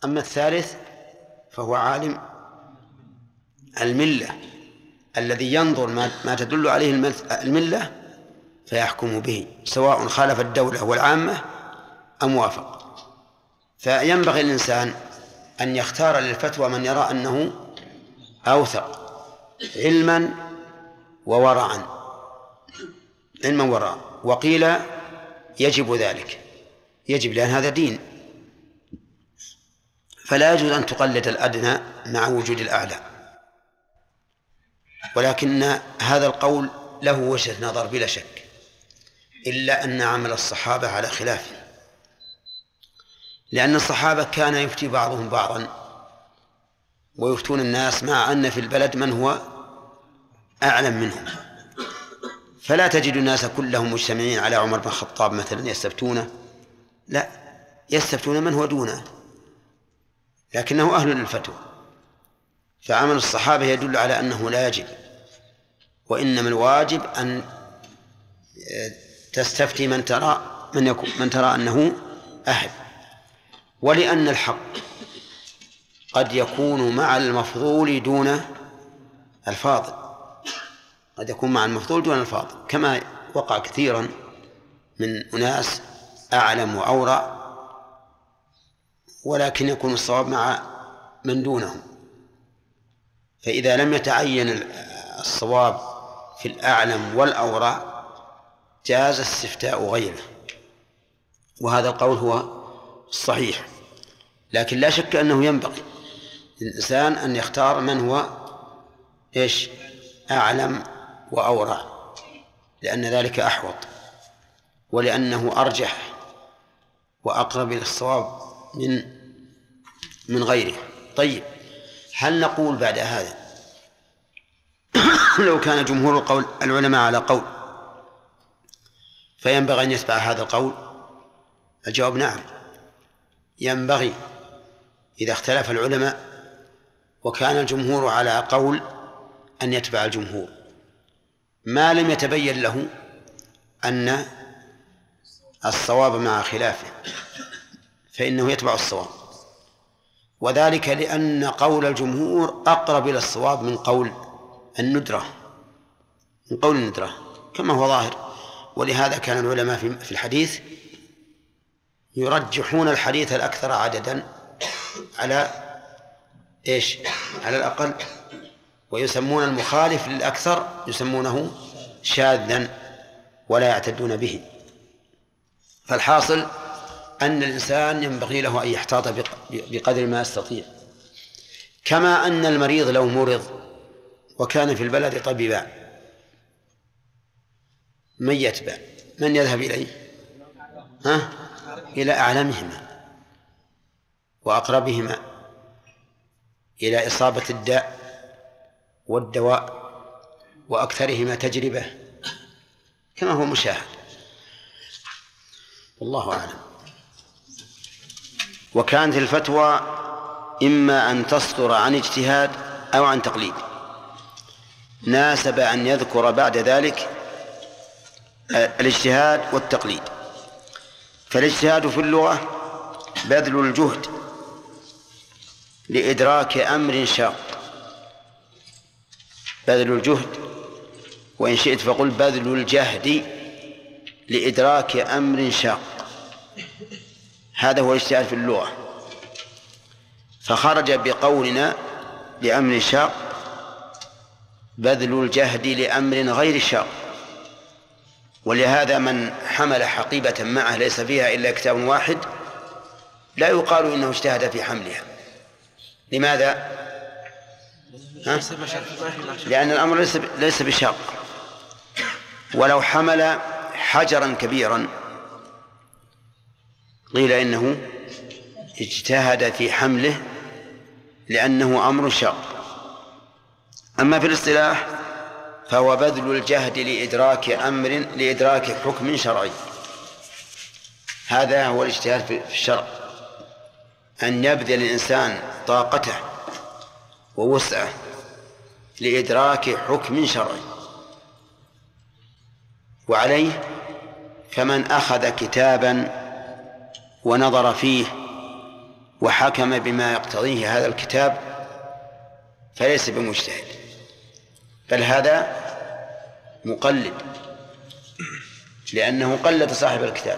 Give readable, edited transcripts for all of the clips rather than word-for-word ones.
أما الثالث فهو عالم الملة الذي ينظر ما تدل عليه الملة فيحكم به سواء خالف الدولة والعامة أم وافق. فينبغي الإنسان أن يختار للفتوى من يرى أنه أوثق علما وورعا. وقيل يجب ذلك، يجب لأن هذا دين، فلا يجوز أن تقلد الأدنى مع وجود الأعلى. ولكن هذا القول له وجهة نظر بلا شك، إلا أن عمل الصحابة على خلافه، لأن الصحابة كان يفتي بعضهم بعضا ويفتون الناس مع أن في البلد من هو أعلم منهم، فلا تجد الناس كلهم مجتمعين على عمر بن الخطاب مثلا يستفتونه، لا، يستفتون من هو دونه لكنه أهل للفتوى. فعمل الصحابة يدل على أنه لا يجب، وإنما الواجب أن تستفتي من ترى أنه أهل. ولأن الحق قد يكون مع المفضول دون الفاضل، قد يكون مع المفضول دون الفاضل، كما وقع كثيرا من أناس أعلم وأورع ولكن يكون الصواب مع من دونهم. فإذا لم يتعين الصواب في الأعلم والأورع جاز استفتاء غيره، وهذا القول هو الصحيح. لكن لا شك أنه ينبغي للإنسان أن يختار من هو أعلم وأورع، لأن ذلك أحوط ولأنه أرجح وأقرب إلى الصواب من غيره. طيب، هل نقول بعد هذا لو كان جمهور العلماء على قول فينبغي أن يتبع هذا القول؟ الجواب نعم، ينبغي إذا اختلف العلماء وكان الجمهور على قول أن يتبع الجمهور ما لم يتبين له أن الصواب مع خلافه، فإنه يتبع الصواب، وذلك لأن قول الجمهور أقرب إلى الصواب من قول الندرة، كما هو ظاهر. ولهذا كان العلماء في الحديث يرجحون الحديث الأكثر عددا على الأقل، ويسمون المخالف للأكثر يسمونه شاذا ولا يعتدون به. فالحاصل أن الإنسان ينبغي له أن يحتاط بقدر ما يستطيع، كما أن المريض لو مرض وكان في البلد طبيبان من يتبع؟ من يذهب إليه؟ إلى أعلمهما وأقربهما إلى إصابة الداء والدواء وأكثرهما تجربة، كما هو مشاهد، والله أعلم. وكانت الفتوى إما أن تصدر عن اجتهاد أو عن تقليد. ناسب أن يذكر بعد ذلك الاجتهاد والتقليد. فالاجتهاد في اللغة بذل الجهد لإدراك أمر شاق، بذل الجهد، وإن شئت فقل بذل الجهد لإدراك أمر شاق، هذا هو الاجتهاد في اللغة. فخرج بقولنا لأمر شاق بذل الجهد لأمر غير شاق. ولهذا من حمل حقيبة معه ليس فيها إلا كتاب واحد لا يقال إنه اجتهد في حملها. لماذا؟ لأن الأمر ليس بشاق. ولو حمل حجرا كبيرا قيل إنه اجتهد في حمله لأنه أمر شاق. أما في الاصطلاح فهو بذل الجهد لإدراك حكم شرعي. هذا هو الاجتهاد في الشرع، أن يبذل الإنسان طاقته ووسعه لإدراك حكم شرعي. وعليه فمن أخذ كتابا ونظر فيه وحكم بما يقتضيه هذا الكتاب فليس بمجتهد، بل هذا مقلد، لأنه قلد صاحب الكتاب.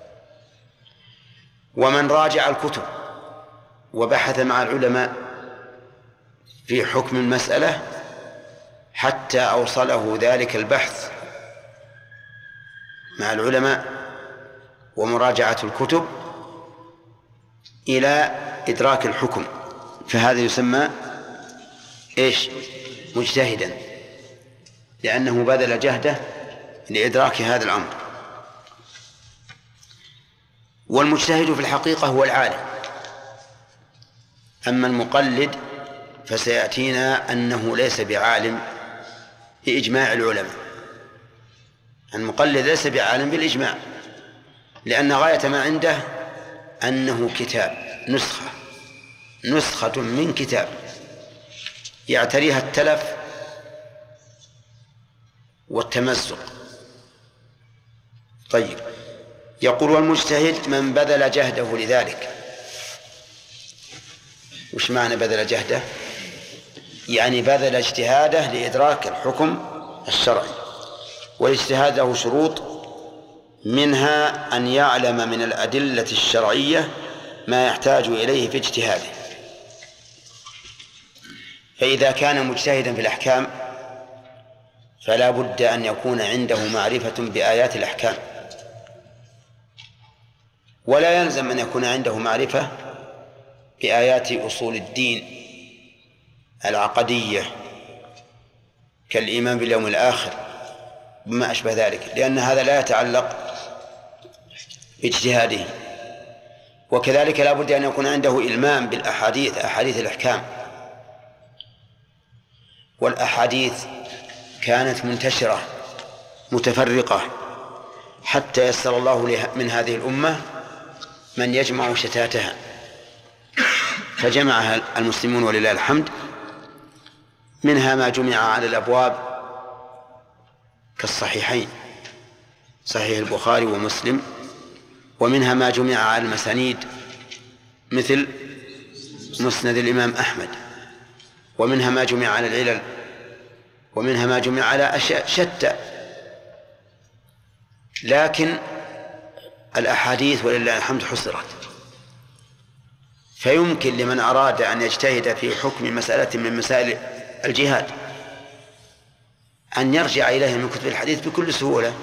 ومن راجع الكتب وبحث مع العلماء في حكم المسألة حتى أوصله ذلك البحث مع العلماء ومراجعة الكتب إلى إدراك الحكم، فهذا يسمى إيش؟ مجتهدا، لأنه بذل جهده لإدراك هذا الأمر. والمجتهد في الحقيقة هو العالم. أما المقلد فسيأتينا أنه ليس بعالم بإجماع العلماء. المقلد ليس بعالم بالإجماع، لأن غاية ما عنده أنه كتاب، نسخة من كتاب يعتريها التلف والتمزق. طيب، يقول والمجتهد من بذل جهده لذلك. وش معنى بذل جهده؟ يعني بذل اجتهاده لإدراك الحكم الشرعي. والاجتهاد له شروط، منها أن يعلم من الأدلة الشرعية ما يحتاج إليه في اجتهاده. فإذا كان مجتهدا في الأحكام فلا بد أن يكون عنده معرفة بآيات الأحكام، ولا يلزم أن يكون عنده معرفة بآيات أصول الدين العقدية كالإيمان باليوم الآخر بما أشبه ذلك، لأن هذا لا يتعلق باجتهاده. وكذلك لا بد أن يكون عنده إلمام بالأحاديث، أحاديث الأحكام. والأحاديث كانت منتشرة متفرقة حتى يسر الله من هذه الأمة من يجمع شتاتها، فجمعها المسلمون ولله الحمد. منها ما جمع على الأبواب كالصحيحين، صحيح البخاري ومسلم، ومنها ما جمع على المسانيد مثل مسند الإمام أحمد، ومنها ما جمع على العلل، ومنها ما جمع على أشياء شتى. لكن الأحاديث ولله الحمد حصرت، فيمكن لمن أراد أن يجتهد في حكم مسألة من مسائل الجهاد أن يرجع إليه من كتب الحديث بكل سهولة.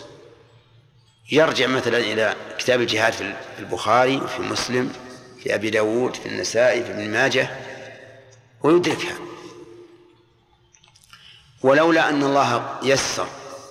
يرجع مثلا إلى كتاب الجهاد في البخاري وفي مسلم، في أبي داود، في النسائي، في ابن ماجه، ويدركها. ولولا أن الله يسر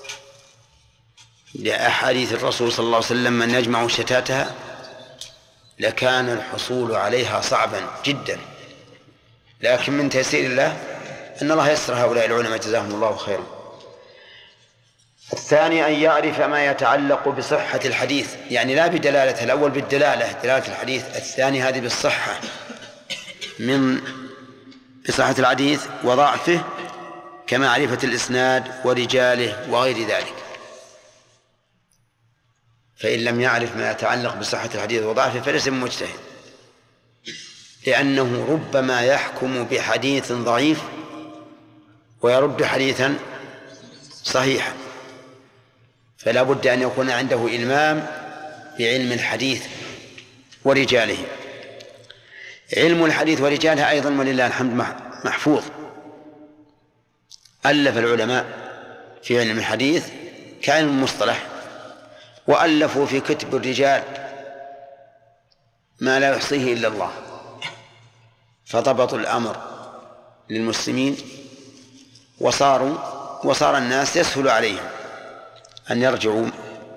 لأحاديث الرسول صلى الله عليه وسلم من يجمع شتاتها لكان الحصول عليها صعبا جدا، لكن من تيسير الله أن الله يسر هؤلاء العلماء جزاهم الله خيرا. الثاني أن يعرف ما يتعلق بصحة الحديث، يعني لا بدلالة، الأول بالدلالة، دلالة الحديث، الثاني هذه بالصحة، من بصحة الحديث وضعفه كمعرفة الإسناد ورجاله وغير ذلك. فإن لم يعرف ما يتعلق بصحة الحديث وضعفه فليس مجتهد، لأنه ربما يحكم بحديث ضعيف ويرد حديثا صحيحا، فلا بد أن يكون عنده إلمام بعلم الحديث ورجاله. علم الحديث ورجاله أيضا ولله الحمد محفوظ. ألف العلماء في علم الحديث كعلم المصطلح، وألفوا في كتب الرجال ما لا يحصيه إلا الله، فضبطوا الأمر للمسلمين وصار الناس يسهل عليهم أن يرجعوا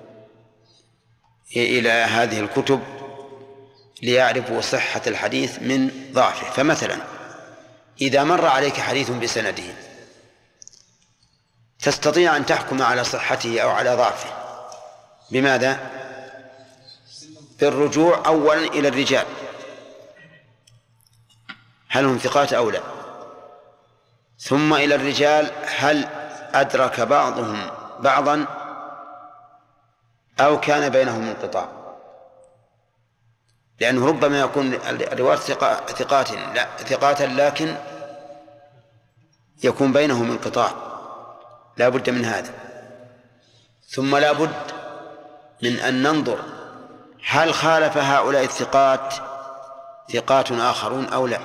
إلى هذه الكتب ليعرفوا صحة الحديث من ضعفه. فمثلا إذا مر عليك حديث بسنده تستطيع أن تحكم على صحته أو على ضعفه بماذا؟ بالرجوع أولا إلى الرجال، هل هم ثقات أو لا، ثم إلى الرجال هل أدرك بعضهم بعضا أو كان بينهم انقطاع. لأنه ربما يكون الرواة ثقات لكن يكون بينهم انقطاع، لا بد من هذا. ثم لا بد من أن ننظر هل خالف هؤلاء الثقات ثقات آخرون أو لا.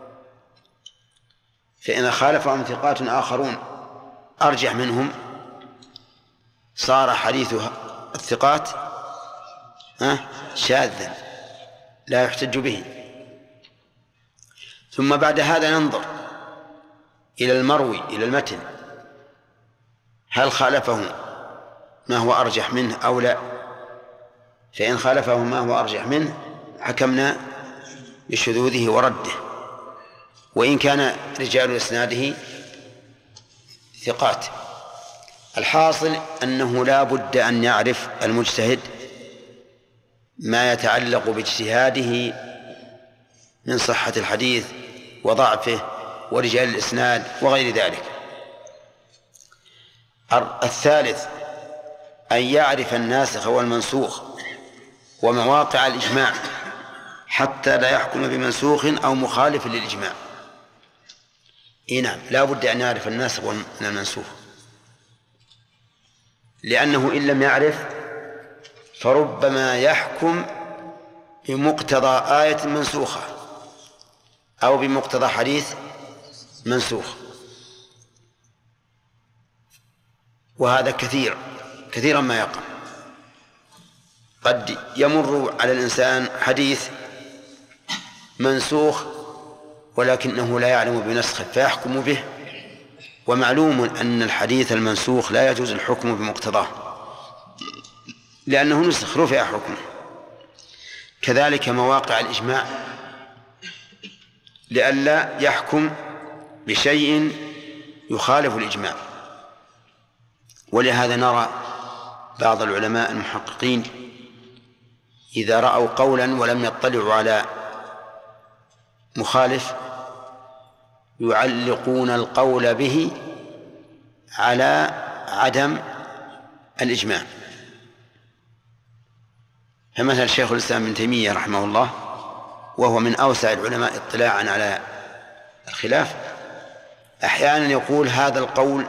فإن خالفهم ثقات آخرون أرجح منهم صار حديث الثقات شاذا لا يحتج به. ثم بعد هذا ننظر إلى المروي إلى المتن هل خالفه ما هو أرجح منه أو لا. فإن خالفه ما هو أرجح منه حكمنا بشذوذه ورده، وإن كان رجال إسناده ثقات. الحاصل أنه لا بد أن يعرف المجتهد ما يتعلق باجتهاده من صحة الحديث وضعفه ورجال الإسناد وغير ذلك. الثالث أن يعرف الناسخ والمنسوخ ومواقع الإجماع حتى لا يحكم بمنسوخ أو مخالف للإجماع. نعم، لا بد أن يعرف الناسخ من المنسوخ، لأنه إن لم يعرف فربما يحكم بمقتضى آية منسوخة أو بمقتضى حديث منسوخ، وهذا كثيرا ما يقع. قد يمر على الإنسان حديث منسوخ ولكنه لا يعلم بنسخه فيحكم به، ومعلوم أن الحديث المنسوخ لا يجوز الحكم بمقتضاه لأنه نسخ رفع حكمه. كذلك مواقع الإجماع لئلا يحكم بشيء يخالف الإجماع. ولهذا نرى بعض العلماء المحققين إذا رأوا قولا ولم يطلعوا على مخالف يعلقون القول به على عدم الإجماع. فمثل شيخ الإسلام ابن تيمية رحمه الله وهو من أوسع العلماء اطلاعا على الخلاف أحيانا يقول هذا القول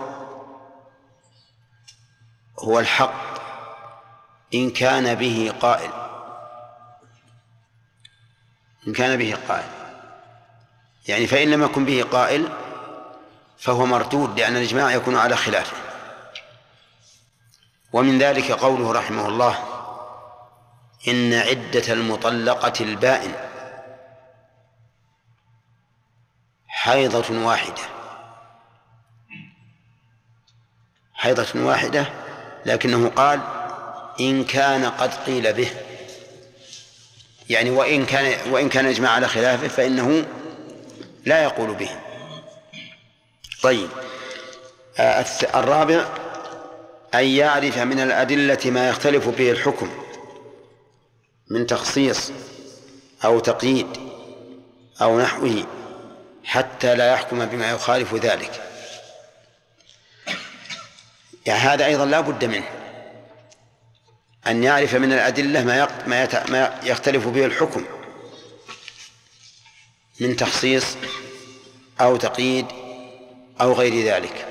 هو الحق إن كان به قائل، يعني فإن لم يكن به قائل فهو مردود لأن الإجماع يكون على خلافه. ومن ذلك قوله رحمه الله إن عدة المطلقة البائن حيضة واحدة، لكنه قال إن كان قد قيل به، يعني وإن كان إجماع على خلافه فإنه لا يقول به. طيب، الرابع أن يعرف من الأدلة ما يختلف به الحكم من تخصيص أو تقييد أو نحوه حتى لا يحكم بما يخالف ذلك. يعني هذا أيضا لا بد منه، أن يعرف من الأدلة ما يختلف به الحكم من تخصيص أو تقييد أو غير ذلك،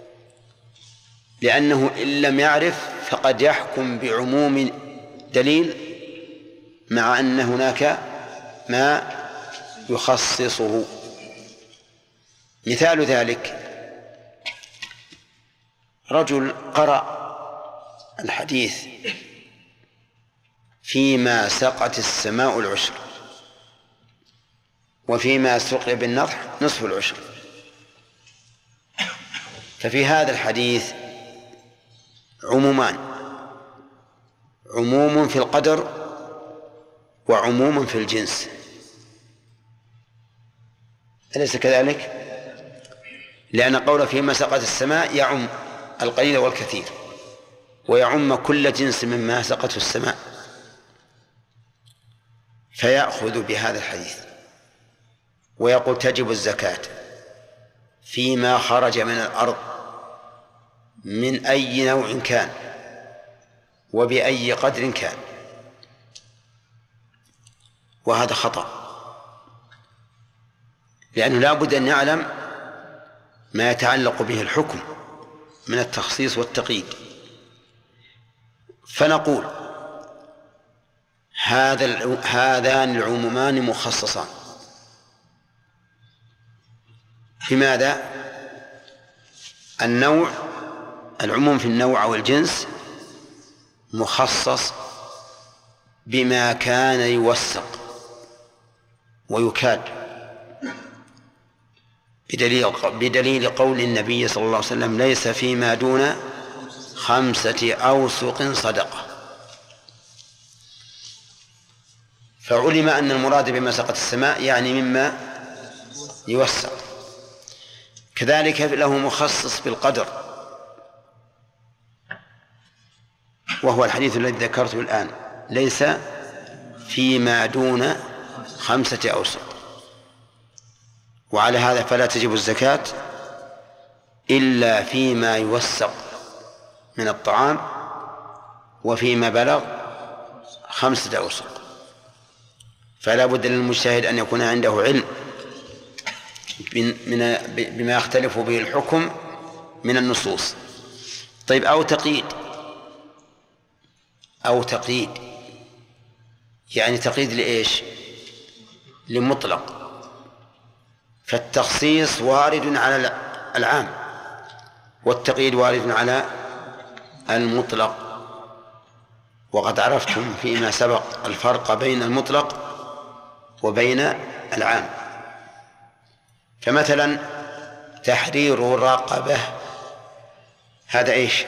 لأنه إن لم يعرف فقد يحكم بعموم دليل مع أن هناك ما يخصصه. مثال ذلك رجل قرأ الحديث فيما سقت السماء العشر وفيما سقي بالنضح نصف العشر، ففي هذا الحديث عمومان، عموم في القدر وعموم في الجنس، أليس كذلك؟ لأن قول فيما سقت السماء يعم القليل والكثير ويعم كل جنس مما سقته السماء، فيأخذ بهذا الحديث ويقول تجب الزكاة فيما خرج من الأرض من أي نوع كان وبأي قدر كان. وهذا خطأ، لأنه لا بد أن يعلم ما يتعلق به الحكم من التخصيص والتقييد. فنقول هذان العمومان مخصصان. لماذا؟ العموم في النوع أو الجنس مخصص بما كان يوثق ويكاد، بدليل قول النبي صلى الله عليه وسلم: ليس فيما دون 5 أوسق صدقة. فعلم أن المراد بما سقط السماء يعني مما يوثق. كذلك له مخصص بالقدر، وهو الحديث الذي ذكرته الآن: ليس فيما دون 5 أوسق. وعلى هذا فلا تجب الزكاة إلا فيما يوثق من الطعام وفيما بلغ 5 أوسق. فلا بد للمجتهد أن يكون عنده علم بما يختلف به الحكم من النصوص. طيب، أو تقييد يعني تقييد لإيش؟ لمطلق. فالتخصيص وارد على العام، والتقييد وارد على المطلق. وقد عرفتم فيما سبق الفرق بين المطلق وبين العام. فمثلا تحرير رقبة، هذا إيش؟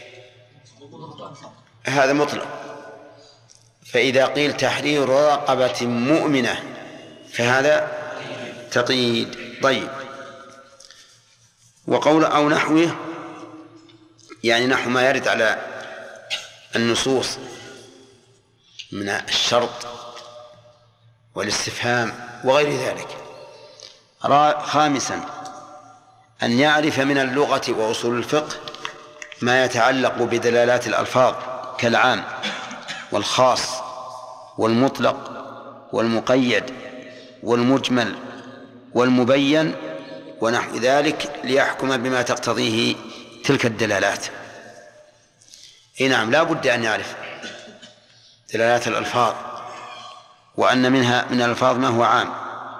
هذا مطلق. فإذا قيل تحرير رقبة مؤمنة فهذا تقييد. طيب، وقول أو نحوه يعني نحو ما يرد على النصوص من الشرط والاستفهام وغير ذلك. خامسا أن يعرف من اللغة وأصول الفقه ما يتعلق بدلالات الألفاظ كالعام والخاص والمطلق والمقيد والمجمل والمبين ونحو ذلك، ليحكم بما تقتضيه تلك الدلالات. نعم، لا بد أن يعرف دلالات الألفاظ، وأن من الألفاظ ما هو عام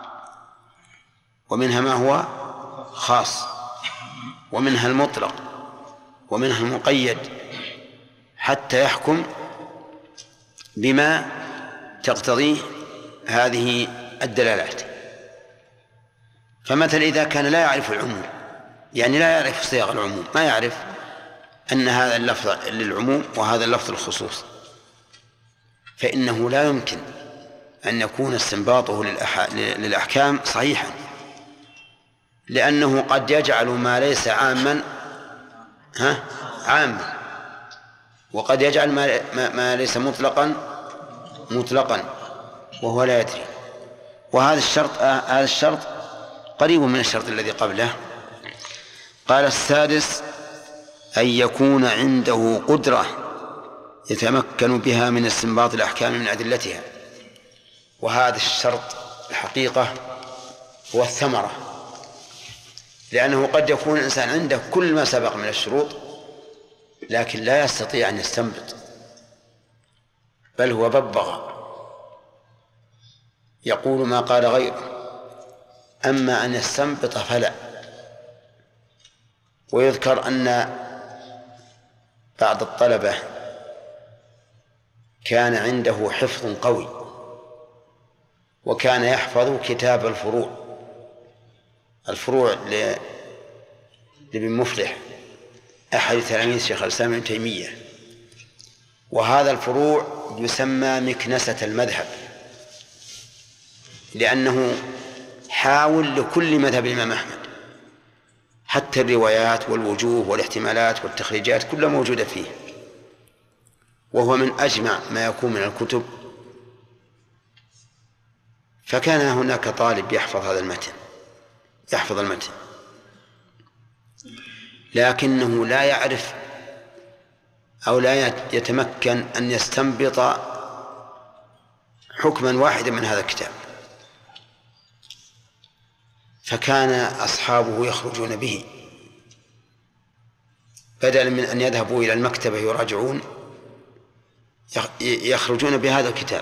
ومنها ما هو خاص ومنها المطلق ومنها المقيد، حتى يحكم بما تقتضيه هذه الدلالات. فمثلا إذا كان لا يعرف العموم، يعني لا يعرف صيغ العموم، ما يعرف أن هذا اللفظ للعموم وهذا اللفظ للخصوص، فإنه لا يمكن أن يكون استنباطه للأحكام صحيحا، لأنه قد يجعل ما ليس عاما عاما، وقد يجعل ما ليس مطلقا وهو لا يدري. وهذا الشرط قريب من الشرط الذي قبله. قال: السادس أن يكون عنده قدرة يتمكن بها من استنباط الأحكام من أدلتها. وهذا الشرط الحقيقة هو الثمرة، لأنه قد يكون الإنسان عنده كل ما سبق من الشروط لكن لا يستطيع أن يستنبط، بل هو ببغى يقول ما قال غيره، أما أن يستنبط فلا. ويذكر أن بعض الطلبة كان عنده حفظ قوي، وكان يحفظ كتاب الفروع لابن مفلح أحد تلاميذ شيخ الإسلام ابن تيمية. وهذا الفروع يسمى مكنسة المذهب، لأنه حاول لكل مذهب الإمام أحمد، حتى الروايات والوجوه والاحتمالات والتخريجات كلها موجودة فيه، وهو من أجمع ما يكون من الكتب. فكان هناك طالب يحفظ المتن لكنه لا يعرف أو لا يتمكن أن يستنبط حكما واحدا من هذا الكتاب، فكان أصحابه يخرجون به بدلا من أن يذهبوا إلى المكتبة يراجعون، يخرجون بهذا الكتاب.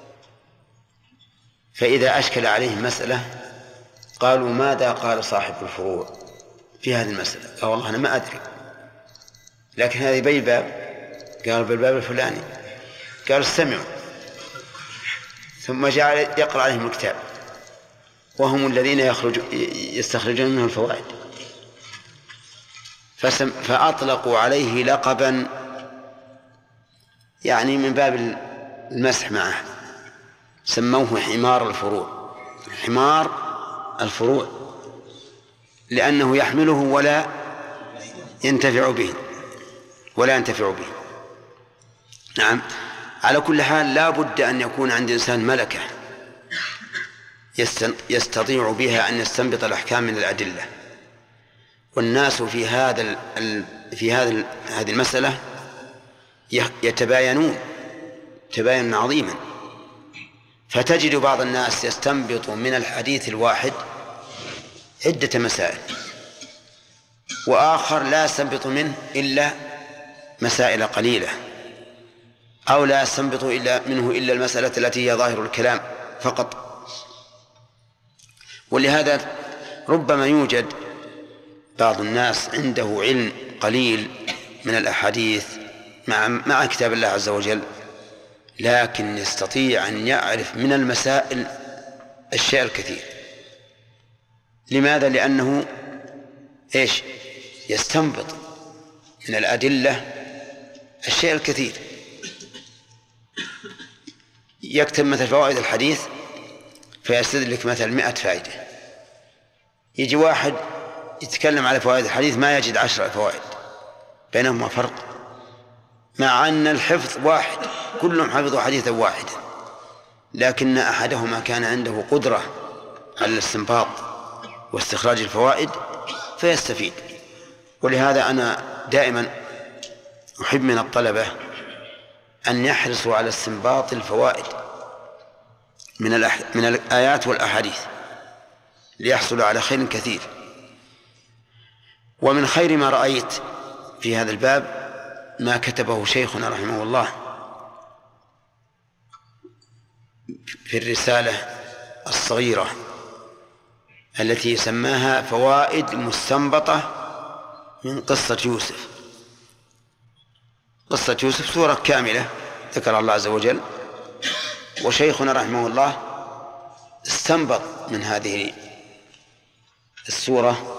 فإذا أشكل عليهم مسألة قالوا ماذا قال صاحب الفروع في هذه المسألة؟ قال والله أنا ما أدري، لكن هذه بي الباب، قال بالباب الفلاني، قال استمعوا، ثم جعل يقرأ عليهم الكتاب وهم الذين يستخرجون منه الفوائد. فأطلقوا عليه لقبا يعني من باب المسح معه، سموه حمار الفروع. حمار الفروع لأنه يحمله ولا ينتفع به نعم. على كل حال لا بد أن يكون عند الإنسان ملكة يستطيع بها أن يستنبط الأحكام من الأدلة. والناس في هذه المسألة يتباينون تباين عظيما، فتجد بعض الناس يستنبط من الحديث الواحد عدة مسائل، وآخر لا يستنبط منه إلا مسائل قليلة، أو لا يستنبط منه إلا المسألة التي هي ظاهر الكلام فقط. ولهذا ربما يوجد بعض الناس عنده علم قليل من الأحاديث مع كتاب الله عز وجل، لكن يستطيع أن يعرف من المسائل الشيء الكثير. لماذا؟ لأنه يستنبط من الأدلة الشيء الكثير. يكتب مثل فوائد الحديث فيستدرك مثل 100 فائدة، يجي واحد يتكلم على فوائد الحديث ما يجد 10 فوائد، بينهما فرق، مع أن الحفظ واحد، كلهم حفظوا حديثا واحدا، لكن أحدهما كان عنده قدرة على الاستنباط واستخراج الفوائد فيستفيد. ولهذا أنا دائما أحب من الطلبة أن يحرصوا على استنباط الفوائد من الآيات والأحاديث ليحصلوا على خير كثير. ومن خير ما رأيت في هذا الباب ما كتبه شيخنا رحمه الله في الرسالة الصغيرة التي سماها فوائد مستنبطة من قصة يوسف. قصة يوسف سورة كاملة ذكر الله عز وجل، وشيخنا رحمه الله استنبط من هذه السورة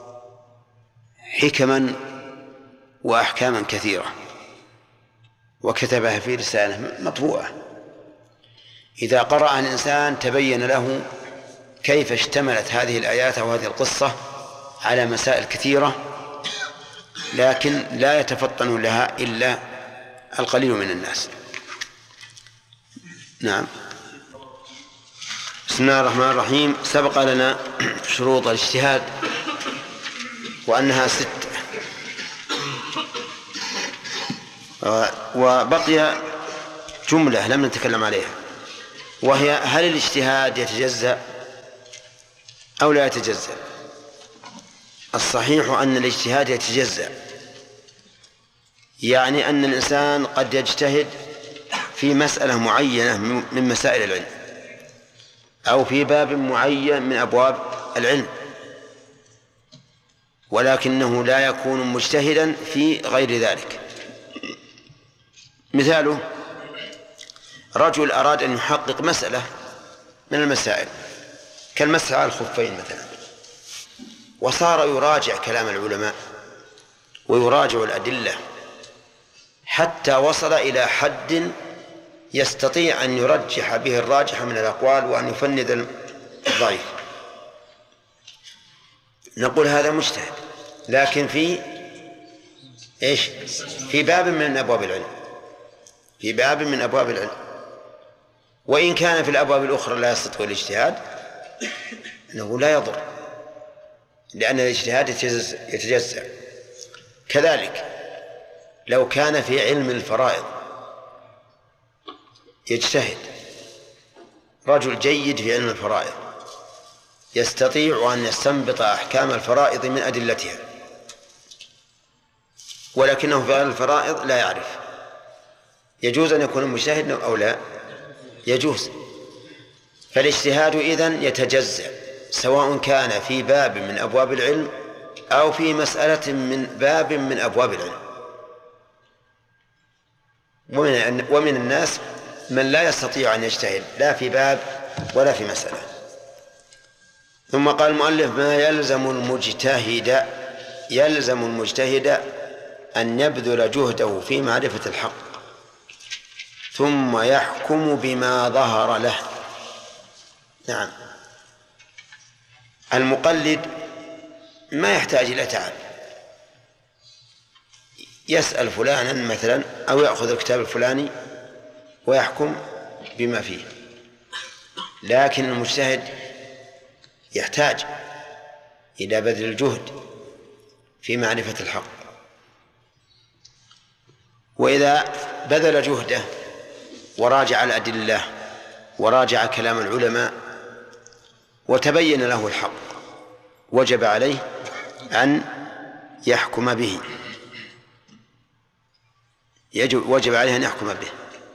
حكما وأحكاما كثيرة وكتبها في رسالة مطبوعة. إذا قرأ الإنسان تبين له كيف اشتملت هذه الآيات أو هذه القصة على مسائل كثيرة، لكن لا يتفطن لها إلا القليل من الناس. نعم. بسم الله الرحمن الرحيم. سبق لنا شروط الاجتهاد وأنها 6، وبقي جملة لم نتكلم عليها، وهي هل الاجتهاد يتجزأ أو لا يتجزأ؟ الصحيح أن الاجتهاد يتجزأ، يعني أن الإنسان قد يجتهد في مسألة معينة من مسائل العلم أو في باب معين من أبواب العلم، ولكنه لا يكون مجتهدا في غير ذلك. مثاله رجل أراد أن يحقق مسألة من المسائل كالمسح على الخفين مثلا، وصار يراجع كلام العلماء ويراجع الأدلة حتى وصل إلى حد يستطيع أن يرجح به الراجح من الأقوال وأن يفند الضعيف، نقول هذا مجتهد، لكن في باب من أبواب العلم، في باب من أبواب العلم. وإن كان في الأبواب الأخرى لا يستطيع الاجتهاد أنه لا يضر، لأن الاجتهاد يتجزأ. كذلك لو كان في علم الفرائض يجتهد رجل جيد في علم الفرائض يستطيع أن يستنبط أحكام الفرائض من أدلتها، ولكنه في علم الفرائض لا يعرف، يجوز أن يكون مجتهدا أو لا؟ يجوز. فالاجتهاد إذن يتجزأ، سواء كان في باب من أبواب العلم أو في مسألة من باب من أبواب العلم. ومن الناس من لا يستطيع أن يجتهد لا في باب ولا في مسألة. ثم قال المؤلف: ما يلزم المجتهد أن يبذل جهده في معرفة الحق ثم يحكم بما ظهر له. نعم، المقلد ما يحتاج إلى تعب، يسأل فلانا مثلا أو يأخذ الكتاب الفلاني ويحكم بما فيه. لكن المجتهد يحتاج إلى بذل الجهد في معرفة الحق، وإذا بذل جهده وراجع الأدلة وراجع كلام العلماء وتبين له الحق وجب عليه أن يحكم به، وجب عليه أن يحكم به.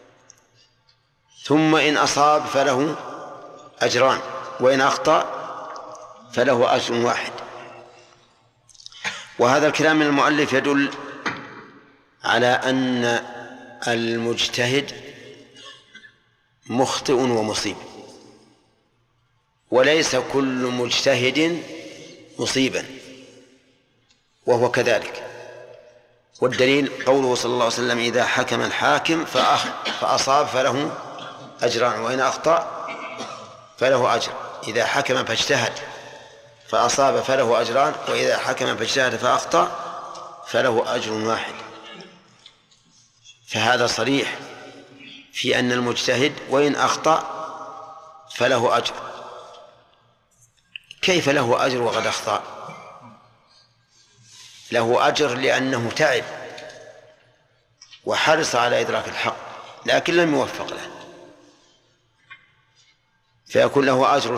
ثم إن أصاب فله أجران، وإن أخطأ فله أجر واحد. وهذا الكلام من المؤلف يدل على أن المجتهد مخطئ ومصيب، وليس كل مجتهد مصيبا، وهو كذلك. والدليل قوله صلى الله عليه وسلم: إذا حكم الحاكم فأصاب فله أجران وإن أخطأ فله أجر. إذا حكم فاجتهد فأصاب فله أجران، وإذا حكم فاجتهد فأخطأ فله أجر واحد. فهذا صريح في أن المجتهد وإن أخطأ فله أجر. كيف له أجر وقد أخطأ؟ له أجر لأنه تعب وحرص على إدراك الحق لكن لم يوفق له، فيكون له أجر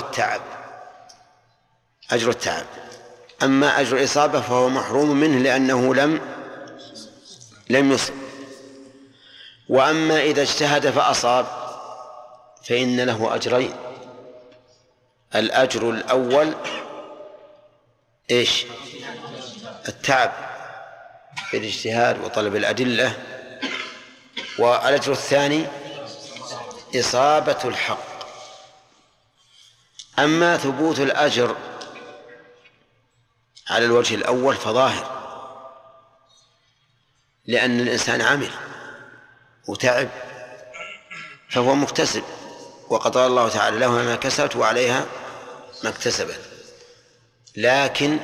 التعب. أما أجر الإصابة فهو محروم منه لأنه لم يصب. وأما إذا اجتهد فأصاب فإن له أجرين: الأجر الأول إيش؟ التعب في الاجتهاد وطلب الأدلة، والأجر الثاني إصابة الحق. أما ثبوت الأجر على الوجه الأول فظاهر، لأن الإنسان عمل وتعب فهو مكتسب، وقد قال الله تعالى: لها ما كسبت وعليها ما اكتسبت. لكن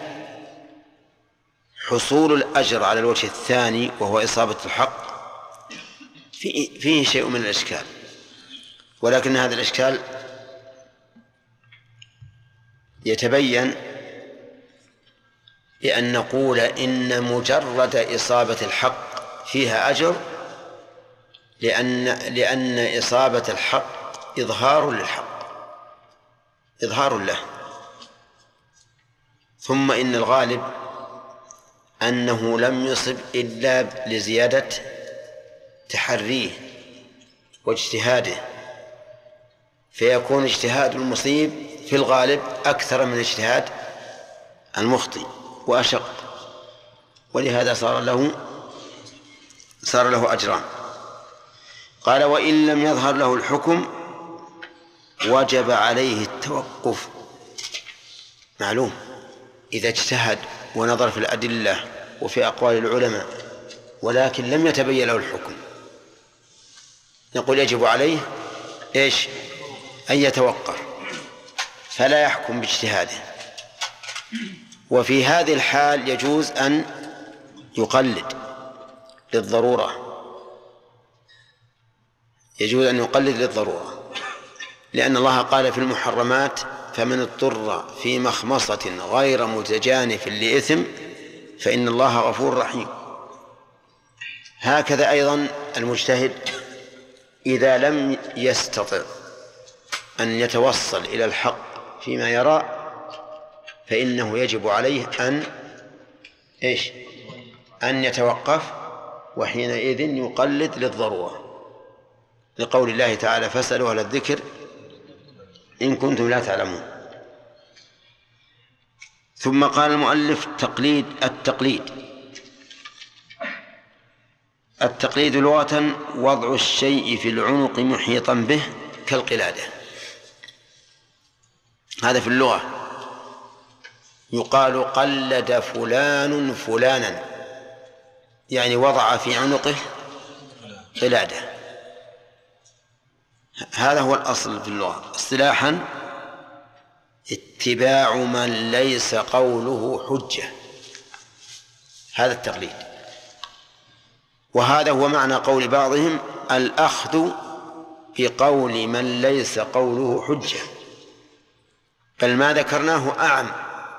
حصول الأجر على الوجه الثاني وهو إصابة الحق فيه شيء من الإشكال، ولكن هذا الإشكال يتبين بأن نقول إن مجرد إصابة الحق فيها أجر، لأن إصابة الحق إظهار للحق، إظهار له. ثم إن الغالب أنه لم يصب إلا لزيادة تحريه واجتهاده، فيكون اجتهاد المصيب في الغالب أكثر من اجتهاد المخطئ وأشق، ولهذا صار له أجران. قال: وإن لم يظهر له الحكم وجب عليه التوقف. معلوم إذا اجتهد ونظر في الأدلة وفي أقوال العلماء ولكن لم يتبين له الحكم، نقول يجب عليه إيش؟ أن يتوقف فلا يحكم باجتهاده. وفي هذه الحال يجوز أن يقلد للضرورة، يجوز أن يقلد للضرورة، لأن الله قال في المحرمات: فمن اضطر في مخمصة غير متجانف لإثم فإن الله غفور رحيم. هكذا أيضا المجتهد إذا لم يستطع أن يتوصل إلى الحق فيما يرى فإنه يجب عليه أن يتوقف، وحينئذ يقلد للضرورة، لقول الله تعالى: فاسألوا أهل الذكر إن كنتم لا تعلمون. ثم قال المؤلف: التقليد لغة وضع الشيء في العنق محيطا به كالقلادة. هذا في اللغة، يقال قلد فلان فلانا، يعني وضع في عنقه قلادة. هذا هو الأصل في اللغة. اصطلاحا: اتباع من ليس قوله حجة، هذا التقليد. وهذا هو معنى قول بعضهم: الأخذ بقول من ليس قوله حجة. بل ما ذكرناه أعم،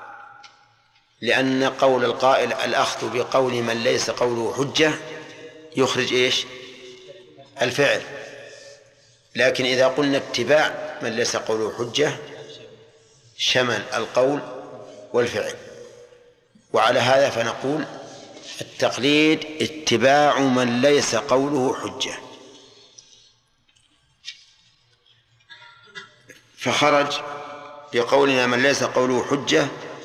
لأن قول القائل الأخذ بقول من ليس قوله حجة يخرج الفعل. لكن إذا قلنا اتباع من ليس قوله حجة شمل القول والفعل. وعلى هذا فنقول: التقليد اتباع من ليس قوله حجة. فخرج بقولنا من ليس قوله حجة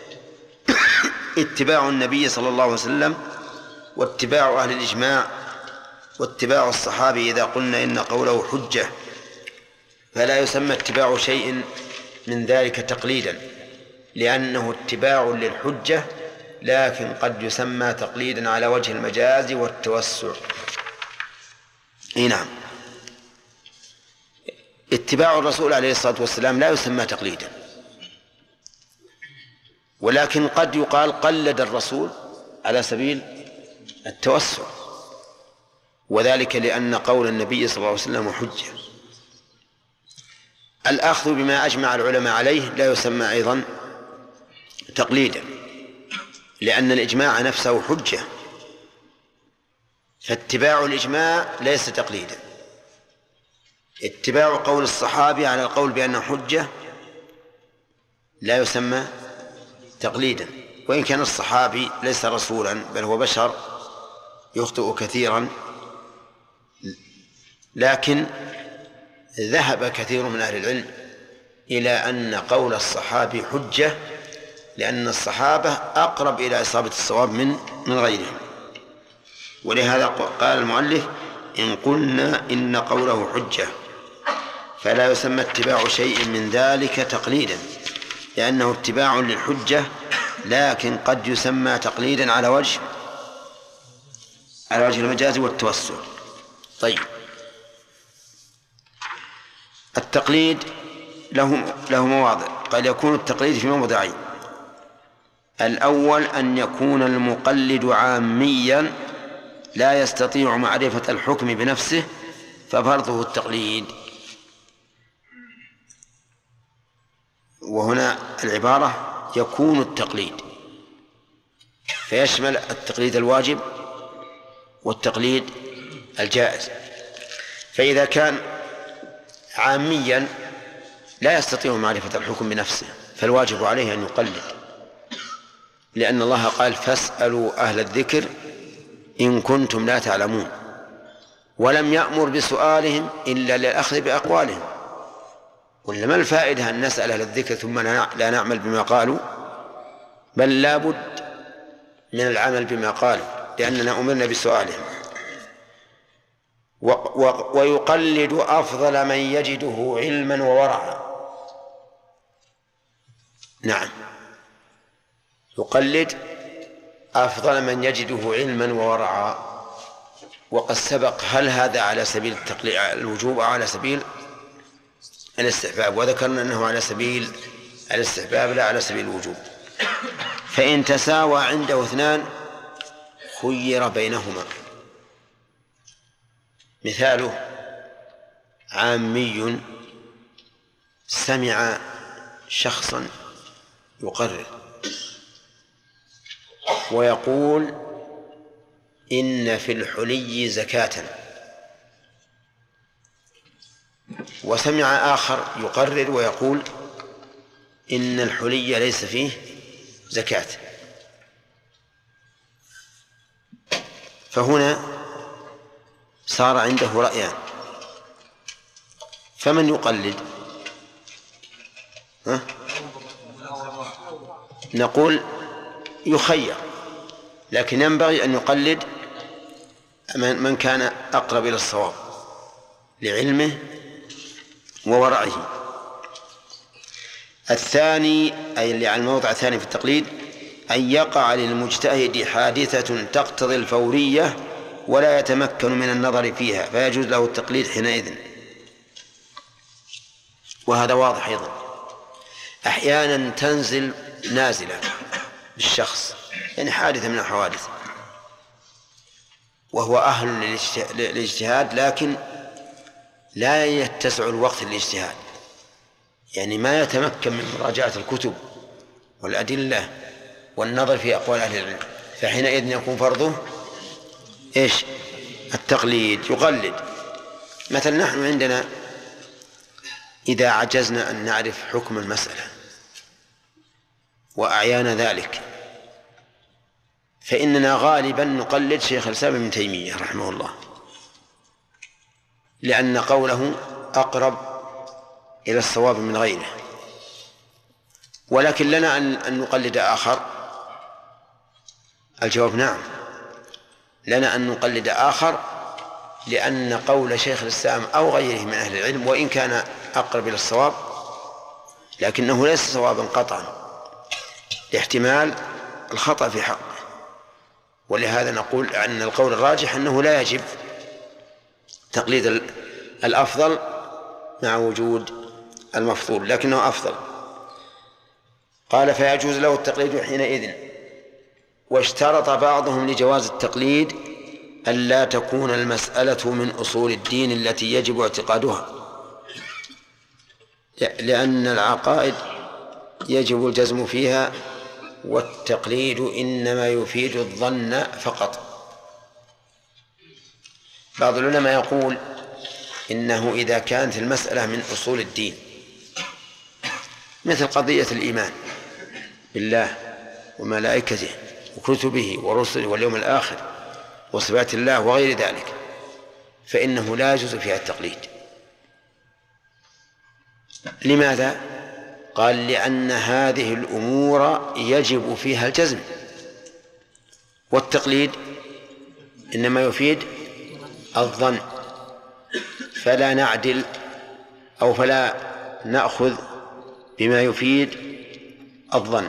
اتباع النبي صلى الله عليه وسلم، واتباع أهل الإجماع، واتباع الصحابي إذا قلنا إن قوله حجة، فلا يسمى اتباع شيء من ذلك تقليدا، لأنه اتباع للحجة، لكن قد يسمى تقليدا على وجه المجاز والتوسع. نعم، اتباع الرسول عليه الصلاة والسلام لا يسمى تقليدا، ولكن قد يقال قلد الرسول على سبيل التوسع، وذلك لأن قول النبي صلى الله عليه وسلم حجة. الأخذ بما أجمع العلماء عليه لا يسمى أيضا تقليدا، لأن الإجماع نفسه حجة، فاتباع الإجماع ليس تقليدا. اتباع قول الصحابي على القول بأنه حجة لا يسمى تقليدا، وإن كان الصحابي ليس رسولا بل هو بشر يخطئ كثيرا، لكن ذهب كثير من أهل العلم إلى أن قول الصحابي حجة، لأن الصحابة أقرب إلى إصابة الصواب من غيرهم. ولهذا قال المؤلف: إن قلنا إن قوله حجة فلا يسمى اتباع شيء من ذلك تقليدا، لأنه اتباع للحجة، لكن قد يسمى تقليدا على وجه المجاز والتوسع. طيب، التقليد له مواضع. قد يكون التقليد في موضعين: الأول أن يكون المقلد عاميا لا يستطيع معرفة الحكم بنفسه ففرضه التقليد. وهنا العبارة يكون التقليد، فيشمل التقليد الواجب والتقليد الجائز. فإذا كان عاميا لا يستطيع معرفة الحكم بنفسه فالواجب عليه أن يقلد، لأن الله قال: فاسألوا أهل الذكر إن كنتم لا تعلمون، ولم يأمر بسؤالهم إلا للأخذ بأقوالهم. ولا ما الفائدة أن نسأل أهل الذكر ثم لا نعمل بما قالوا؟ بل لا بد من العمل بما قالوا، لأننا أمرنا بسؤالهم. ويقلد أفضل من يجده علما وورعا. نعم، يقلد أفضل من يجده علما وورعا. وقد سبق هل هذا على سبيل الوجوب أو على سبيل الاستحباب، وذكرنا أنه على سبيل الاستحباب لا على سبيل الوجوب. فإن تساوى عنده اثنان خير بينهما. مثاله: عامي سمع شخصا يقرر ويقول إن في الحلي زكاة، وسمع آخر يقرر ويقول إن الحلي ليس فيه زكاة، فهنا صار عنده رأيان، فمن يقلد؟ نقول يخير، لكن ينبغي أن يقلد من كان أقرب إلى الصواب لعلمه وورعه. الثاني أي اللي على الموضع الثاني في التقليد أن يقع للمجتهد حادثة تقتضي الفورية ولا يتمكن من النظر فيها فيجوز له التقليد حينئذ، وهذا واضح أيضا. أحيانا تنزل نازلة بالشخص، يعني حادثة من الحوادث، وهو أهل للاجتهاد لكن لا يتسع الوقت للاجتهاد، يعني ما يتمكن من مراجعة الكتب والأدلة والنظر في أقوال أهل العلم، فحينئذ يكون فرضه إيش؟ التقليد، يقلد. مثلا نحن عندنا إذا عجزنا أن نعرف حكم المسألة وأعيان ذلك فإننا غالبا نقلد شيخ الإسلام ابن تيمية رحمه الله، لأن قوله أقرب إلى الصواب من غيره. ولكن لنا أن نقلد آخر؟ الجواب نعم، لنا أن نقلد آخر، لأن قول شيخ الإسلام أو غيره من أهل العلم وإن كان أقرب إلى الصواب لكنه ليس صوابا قطعا لاحتمال الخطأ في حقه، ولهذا نقول أن القول الراجح أنه لا يجب تقليد الأفضل مع وجود المفضول، لكنه أفضل. قال فيجوز له التقليد حينئذ. واشترط بعضهم لجواز التقليد ألا تكون المسألة من أصول الدين التي يجب اعتقادها، لأن العقائد يجب الجزم فيها والتقليد إنما يفيد الظن فقط. بعض العلماء يقول إنه إذا كانت المسألة من أصول الدين مثل قضية الإيمان بالله وملائكته وكتبه ورسله واليوم الآخر وصفات الله وغير ذلك فإنه لا يجوز فيها التقليد. لماذا؟ قال لأن هذه الأمور يجب فيها الجزم، والتقليد إنما يفيد الظن، فلا نعدل أو فلا نأخذ بما يفيد الظن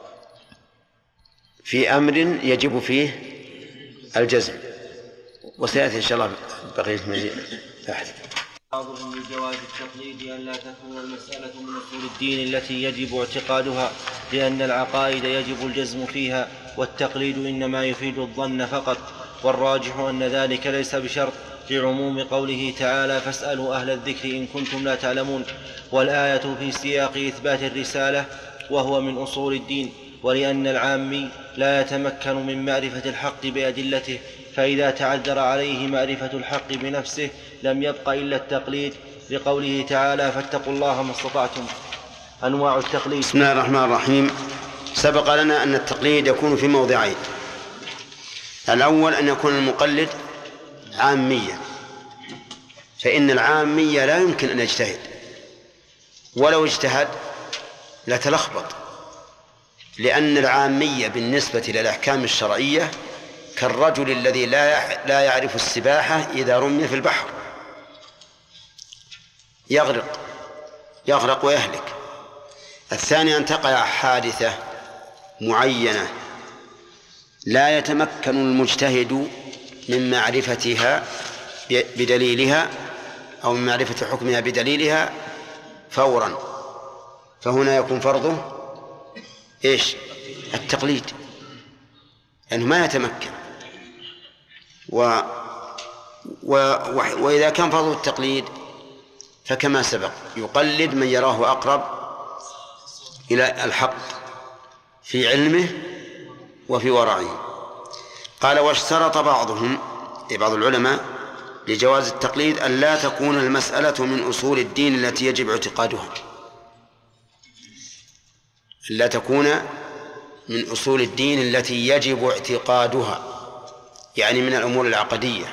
في أمر يجب فيه الجزم. وسيأتي إن شاء الله بقية مزيد بحث. بعضهم لجواز التقليد أن لا تكون المسألة من أصول الدين التي يجب اعتقادها، لأن العقائد يجب الجزم فيها والتقليد إنما يفيد الظن فقط، والراجح أن ذلك ليس بشرط لعموم قوله تعالى فاسألوا أهل الذكر إن كنتم لا تعلمون، والآية في سياق إثبات الرسالة وهو من أصول الدين، ولأن العامي لا يتمكن من معرفة الحق بأدلته، فإذا تعذر عليه معرفة الحق بنفسه لم يبق إلا التقليد، لقوله تعالى فاتقوا الله ما استطعتم. أنواع التقليد. بسم الله الرحمن الرحيم. سبق لنا أن التقليد يكون في موضعين: الأول أن يكون المقلد عاميا، فإن العامية لا يمكن أن يجتهد، ولو اجتهد لتلخبط، لأن العامية بالنسبة للأحكام الشرعية كالرجل الذي لا يعرف السباحة إذا رمي في البحر، يغرق ويهلك. الثاني أن تقع حادثة معينة لا يتمكن المجتهد من معرفتها بدليلها أو من معرفة حكمها بدليلها فورا، فهنا يكون فرضه إيش؟ التقليد، لأنه ما يتمكن. وإذا كان فرضه التقليد فكما سبق يقلد من يراه أقرب إلى الحق في علمه وفي ورعه. قال واشترط بعضهم، بعض العلماء، لجواز التقليد أن لا تكون المسألة من أصول الدين التي يجب اعتقادها، لا تكون من أصول الدين التي يجب اعتقادها، يعني من الأمور العقدية.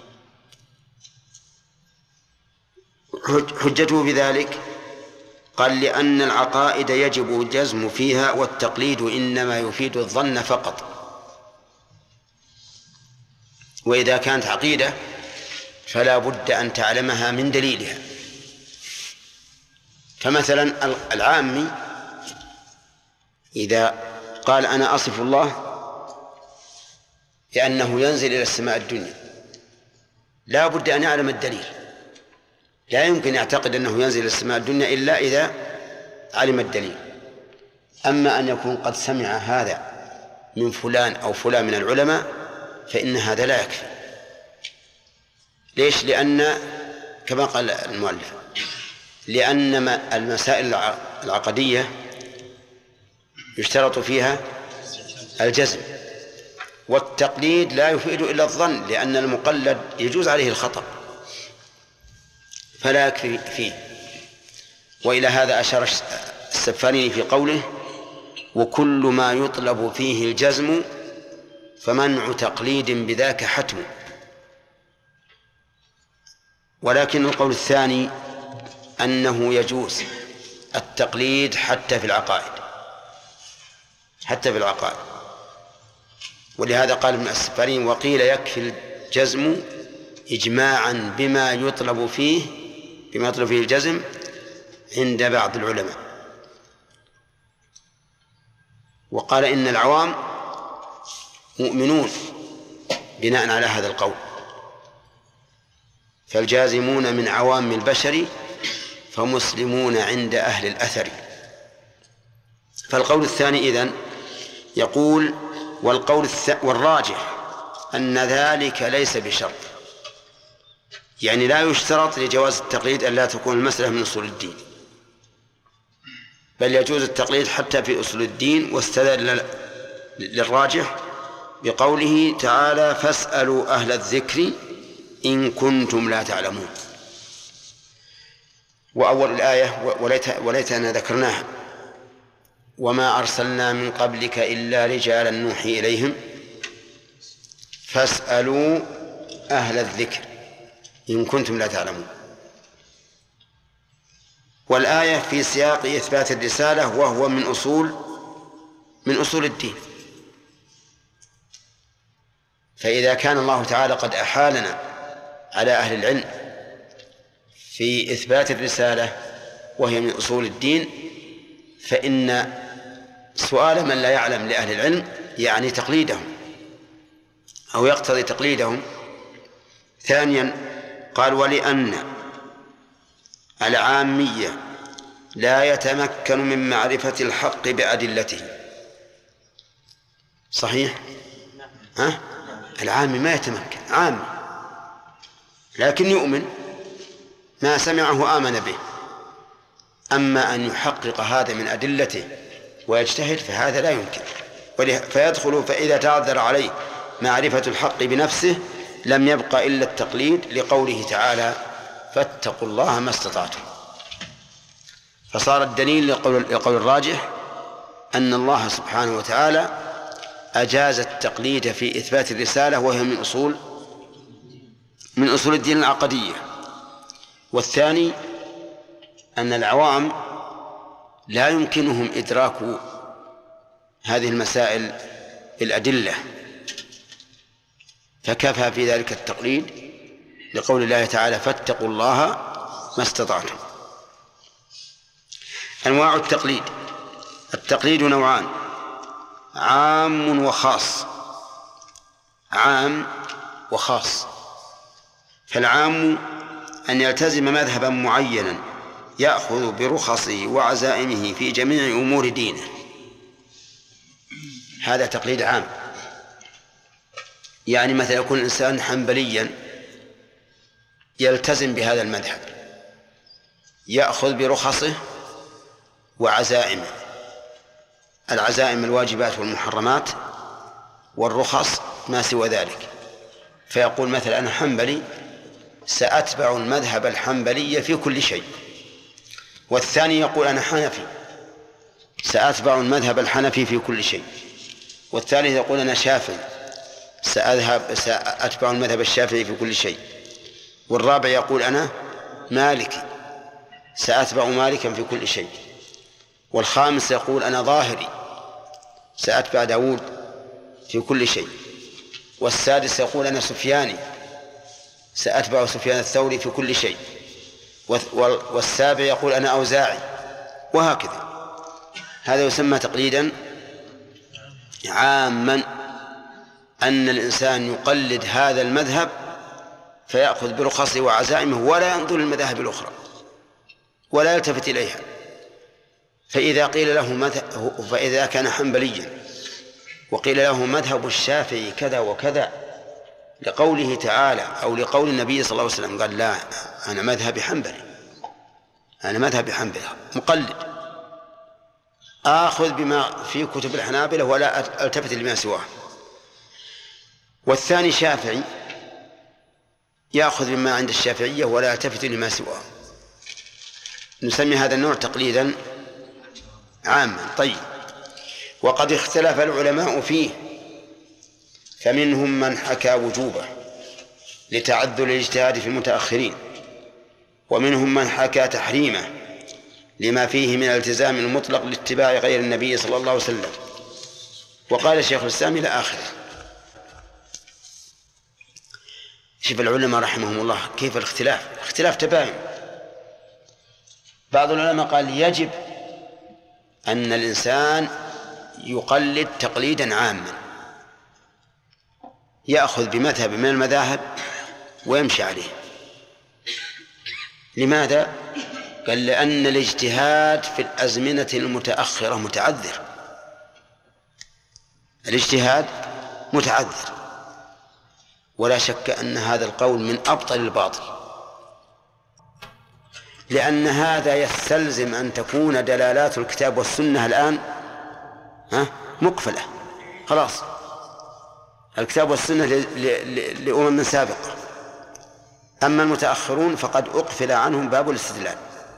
حجته بذلك قال لأن العقائد يجب الجزم فيها، والتقليد إنما يفيد الظن فقط. وإذا كانت عقيدة فلا بد أن تعلمها من دليلها. فمثلا العامي إذا قال أنا أصف الله لأنه ينزل إلى السماء الدنيا، لا بد أن يعلم الدليل، لا يمكن يعتقد أنه ينزل إلى السماء الدنيا إلا إذا علم الدليل. أما أن يكون قد سمع هذا من فلان أو فلان من العلماء فإن هذا لا يكفي. ليش؟ لأن كما قال المؤلف لأن المسائل العقدية يشترط فيها الجزم، والتقليد لا يفيد إلا الظن، لأن المقلد يجوز عليه الخطأ فلا يكفي فيه. وإلى هذا أشار السفاريني في قوله وكل ما يطلب فيه الجزم فمنع تقليد بذاك حتم. ولكن القول الثاني أنه يجوز التقليد حتى في العقائد، حتى في العقائد. ولهذا قال ابن السفارين وقيل يكفي الجزم إجماعا بما يطلب فيه الجزم عند بعض العلماء. وقال إن العوام مؤمنون بناء على هذا القول، فالجازمون من عوام البشر فمسلمون عند أهل الأثر. فالقول الثاني إذن يقول والراجح أن ذلك ليس بشرط، يعني لا يشترط لجواز التقليد أن لا تكون المسألة من أصول الدين، بل يجوز التقليد حتى في أصول الدين. واستدل للراجح بقوله تعالى فاسألوا أهل الذكر إن كنتم لا تعلمون. وأول الآية وليتنا ذكرناها وما أرسلنا من قبلك إلا رجالا نوحي إليهم فاسألوا أهل الذكر إن كنتم لا تعلمون. والآية في سياق إثبات الرسالة وهو من أصول الدين. فإذا كان الله تعالى قد أحالنا على أهل العلم في إثبات الرسالة وهي من أصول الدين، فإن سؤال من لا يعلم لأهل العلم يعني تقليدهم أو يقتضي تقليدهم. ثانيا قال ولأن العامية لا يتمكن من معرفة الحق بأدلته. صحيح؟ العامي ما يتمكن، عامي لكن يؤمن ما سمعه آمن به. أما أن يحقق هذا من أدلته ويجتهد فهذا لا يمكن، فيدخل. فإذا تعذر عليه معرفة الحق بنفسه لم يبق إلا التقليد لقوله تعالى فاتقوا الله ما استطعتم. فصار الدليل لقول الراجح أن الله سبحانه وتعالى أجاز التقليد في إثبات الرسالة وهي من أصول الدين العقدية. والثاني أن العوام لا يمكنهم إدراك هذه المسائل بالأدلة، فكفى في ذلك التقليد لقول الله تعالى فاتقوا الله ما استطعتم. أنواع التقليد نوعان: عام وخاص. عام وخاص. فالعام أن يلتزم مذهبا معينا يأخذ برخصه وعزائمه في جميع أمور دينه، هذا تقليد عام. يعني مثلا يكون الإنسان حنبليا يلتزم بهذا المذهب، يأخذ برخصه وعزائمه. العزائم الواجبات والمحرمات، والرخص ما سوى ذلك. فيقول مثلا أنا حنبلي سأتبع المذهب الحنبلي في كل شيء. والثاني يقول أنا حنفي سأتبع المذهب الحنفي في كل شيء. والثالث يقول أنا شافعي سأتبع المذهب الشافعي في كل شيء. والرابع يقول أنا مالكي سأتبع مالكا في كل شيء. والخامس يقول أنا ظاهري سأتبع داود في كل شيء. والسادس يقول أنا سفياني سأتبع سفيان الثوري في كل شيء. والسابع يقول أنا أوزاعي، وهكذا. هذا يسمى تقليدا عاما، أن الإنسان يقلد هذا المذهب فيأخذ برخصه وعزائمه ولا ينظر للمذاهب الأخرى ولا يلتفت إليها. فإذا كان حنبليا وقيل له مذهب الشافعي كذا وكذا لقوله تعالى أو لقول النبي صلى الله عليه وسلم، قال لا، أنا مذهبي حنبلي مقلد، آخذ بما في كتب الحنابلة ولا ألتفت لما سواه. والثاني شافعي يأخذ بما عند الشافعية ولا يلتفت لما سواه. نسمي هذا النوع تقليدا عاما. طيب، وقد اختلف العلماء فيه، فمنهم من حكى وجوبه لتعذر الاجتهاد في المتأخرين، ومنهم من حكى تحريمه لما فيه من الالتزام المطلق لاتباع غير النبي صلى الله عليه وسلم. وقال شيخ الإسلام إلى آخره. شوف العلماء رحمهم الله كيف اختلاف تباين. بعض العلماء قال يجب أن الإنسان يقلد تقليدا عاما، يأخذ بمذهب من المذاهب ويمشي عليه. لماذا؟ قال لأن الاجتهاد في الأزمنة المتأخرة متعذر، الاجتهاد متعذر، ولا شك أن هذا القول من أبطل الباطل، لأن هذا يستلزم أن تكون دلالات الكتاب والسنة الآن مقفلة، خلاص الكتاب والسنة لأمم سابقة. أما المتأخرون فقد أقفل عنهم باب الاستدلال،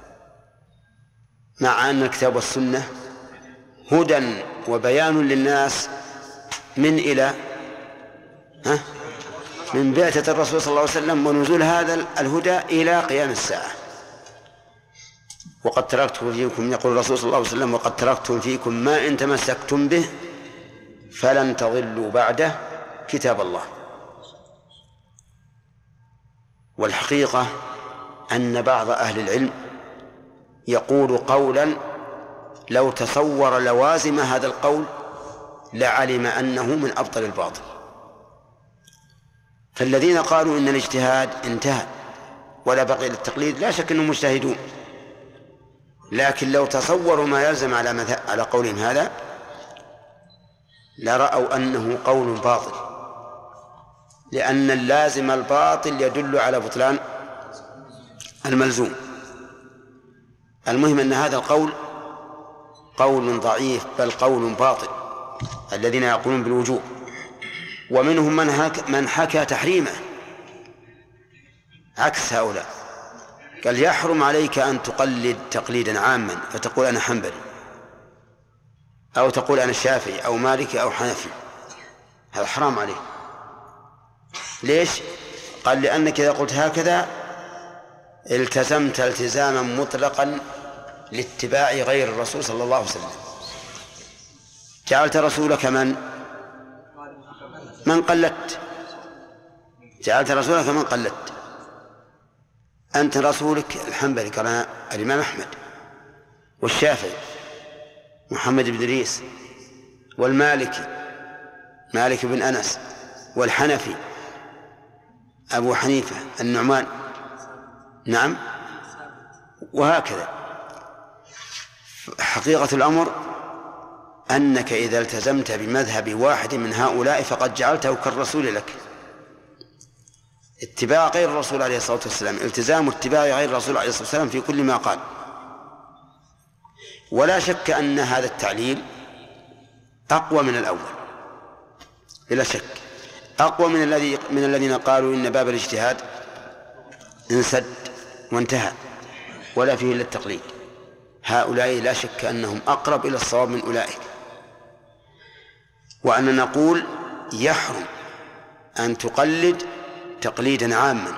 مع أن الكتاب والسنة هدى وبيان للناس من إلى من بعثة الرسول صلى الله عليه وسلم ونزول هذا الهدى إلى قيام الساعة. وقد تركتم فيكم، يقول الرسول صلى الله عليه وسلم، وقد تركتم فيكم ما إن تمسكتم به فلن تضلوا بعده كتاب الله. والحقيقة أن بعض أهل العلم يقول قولا لو تصور لوازم هذا القول لعلم أنه من أبطل الباطل. فالذين قالوا إن الاجتهاد انتهى ولا بقي للتقليد لا شك أنهم مجتهدون، لكن لو تصوروا ما يلزم على قولهم هذا لرأوا أنه قول باطل، لأن اللازم الباطل يدل على بطلان الملزوم. المهم أن هذا القول قول ضعيف بل قول باطل، الذين يقولون بالوجوب. ومنهم من حكى تحريمه عكس هؤلاء، قال يحرم عليك أن تقلد تقليدا عاما فتقول أنا حنبلي أو تقول أنا شافعي أو مالكي أو حنفي، هذا حرام عليك. ليش؟ قال لأنك إذا قلت هكذا التزمت التزاما مطلقا لاتباع غير الرسول صلى الله عليه وسلم، جعلت رسولك من قلدت، جعلت رسولك من قلدت. أنت رسولك الحنبلي قال الإمام أحمد، والشافعي محمد بن إدريس، والمالكي مالك بن أنس، والحنفي أبو حنيفة النعمان، نعم، وهكذا. حقيقة الأمر أنك إذا التزمت بمذهب واحد من هؤلاء فقد جعلته كالرسول لك. اتباع غير الرسول عليه الصلاة والسلام، التزام اتباع غير الرسول عليه الصلاة والسلام في كل ما قال. ولا شك أن هذا التعليل أقوى من الأول، بلا شك أقوى من الذين قالوا إن باب الاجتهاد انسد وانتهى، ولا فيه إلا التقليد. هؤلاء لا شك أنهم أقرب إلى الصواب من أولئك. وأن نقول يحرم أن تقلد تقليدا عاما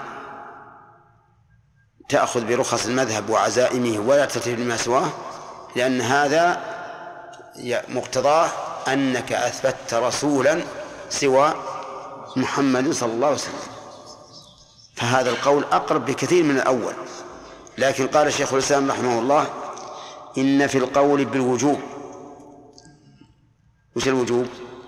تأخذ برخص المذهب وعزائمه ولا تتبع ما سواه، لأن هذا مقتضاه أنك أثبتت رسولا سوى محمد صلى الله عليه وسلم، فهذا القول أقرب بكثير من الأول. لكن قال شيخ الإسلام رحمه الله إن في القول بالوجوب. وش الوجوب؟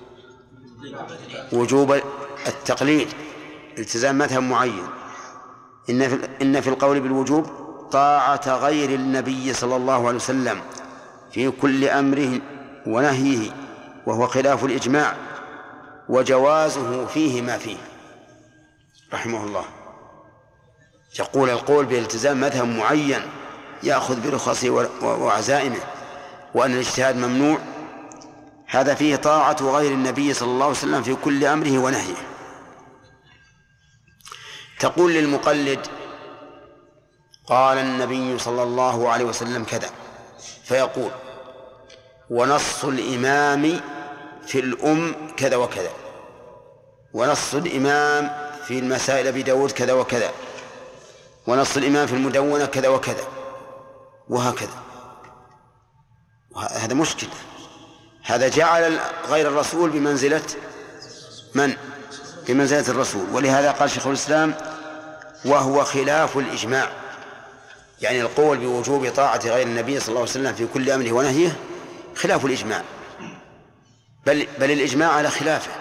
وجوب التقليد، التزام مذهب معين. إن في القول بالوجوب طاعة غير النبي صلى الله عليه وسلم في كل أمره ونهيه، وهو خلاف الإجماع، وجوازه فيه ما فيه. رحمه الله يقول القول بالتزام مذهب معين يأخذ برخصه وعزائمه وأن الاجتهاد ممنوع، هذا فيه طاعة غير النبي صلى الله عليه وسلم في كل أمره ونهيه. تقول للمقلد قال النبي صلى الله عليه وسلم كذا، فيقول ونص الإمام في الأم كذا وكذا، ونص الإمام في المسائل أبي داود كذا وكذا، ونص الإمام في المدونة كذا وكذا، وهكذا. هذا مشكلة. هذا جعل غير الرسول بمنزلة من؟ بمنزلة الرسول. ولهذا قال شيخ الإسلام وهو خلاف الإجماع، يعني القول بوجوب طاعة غير النبي صلى الله عليه وسلم في كل أمره ونهيه خلاف الإجماع، بل الإجماع على خلافه،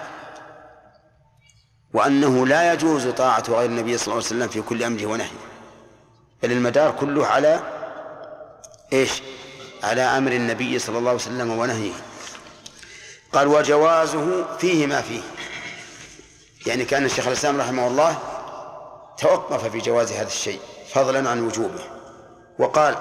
وأنه لا يجوز طاعة غير النبي صلى الله عليه وسلم في كل أمره ونهيه، بل المدار كله على إيش؟ على أمر النبي صلى الله عليه وسلم ونهيه. قال وجوازه فيه ما فيه، يعني كان الشيخ الإسلام رحمه الله توقف في جواز هذا الشيء فضلا عن وجوبه، وقال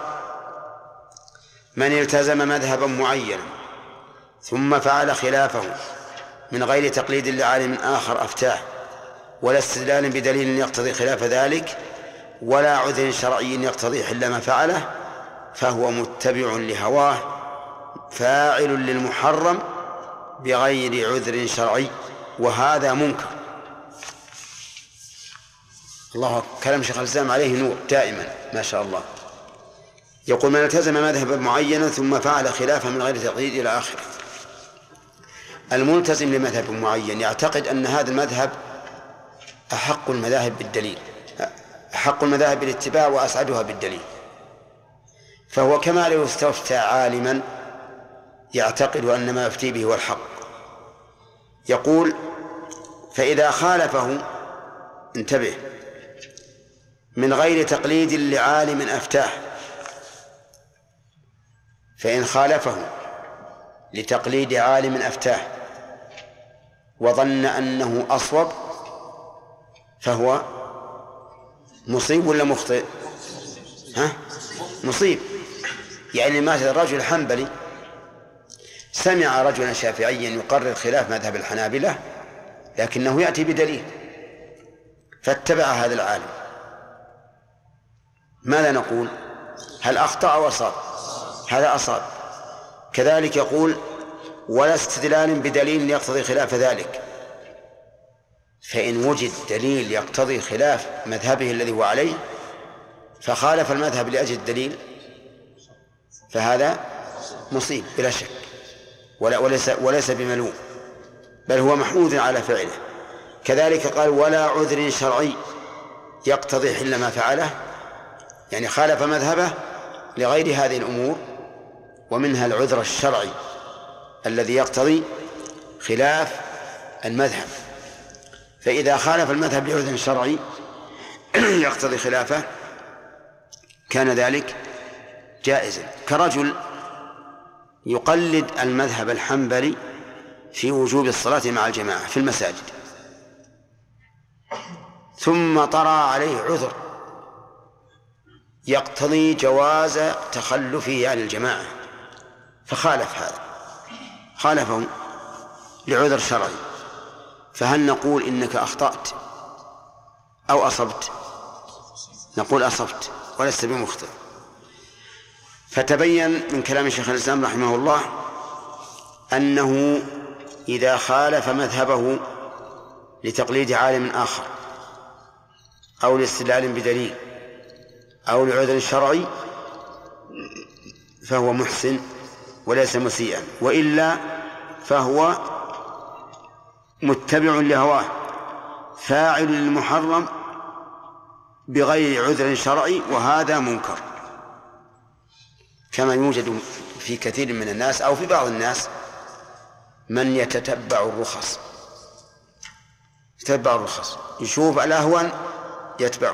من التزم مذهبا معينا ثم فعل خلافه من غير تقليد لعالم آخر أفتاه ولا استدلال بدليل يقتضي خلاف ذلك ولا عذر شرعي يقتضي حل ما فعله فهو متبع لهواه فاعل للمحرم بغير عذر شرعي، وهذا منكر. الله، كلام شيخ الإسلام عليه نور دائما ما شاء الله. يقول من التزم مذهبا معينا ثم فعل خلافه من غير تقليد إلى آخره. الملتزم لمذهب معين يعتقد أن هذا المذهب أحق المذاهب بالدليل، أحق المذاهب بالاتباع وأسعدها بالدليل، فهو كما لو استفتى عالما يعتقد أن ما يفتي به هو الحق. يقول فإذا خالفه، انتبه، من غير تقليد لعالم أفتاه، فإن خالفه لتقليد عالم أفتاه وظن أنه أصوب فهو مصيب ولا مخطئ؟ مصيب. يعني مثل الرجل حنبلي سمع رجلا شافعيا يقرر خلاف مذهب الحنابلة لكنه يأتي بدليل فاتبع هذا العالم، ماذا نقول؟ هل أخطأ أو أصاب؟ هذا أصاب. كذلك يقول ولا استدلال بدليل يقتضي خلاف ذلك، فإن وجد دليل يقتضي خلاف مذهبه الذي هو عليه فخالف المذهب لأجل الدليل فهذا مصيب بلا شك، وليس بملوم، بل هو محمود على فعله. كذلك قال ولا عذر شرعي يقتضي حل ما فعله، يعني خالف مذهبه لغير هذه الأمور، ومنها العذر الشرعي الذي يقتضي خلاف المذهب. فإذا خالف المذهب لعذر شرعي يقتضي خلافه كان ذلك جائزا، كرجل يقلد المذهب الحنبلي في وجوب الصلاة مع الجماعة في المساجد ثم طرأ عليه عذر يقتضي جواز تخلفه عن الجماعة فخالف هذا، خالفه لعذر شرعي، فهل نقول إنك أخطأت أو أصبت؟ نقول أصبت ولست بمخطئ. فتبين من كلام شيخ الإسلام رحمه الله أنه إذا خالف مذهبه لتقليد عالم آخر أو لاستدلال بدليل أو لعذر شرعي فهو محسن وليس مسيئا، وإلا فهو متبع لهواه فاعل للمحرم بغير عذر شرعي، وهذا منكر، كما يوجد في كثير من الناس أو في بعض الناس من يتتبع الرخص، يتبع الرخص، يشوف الأهون يتبعه.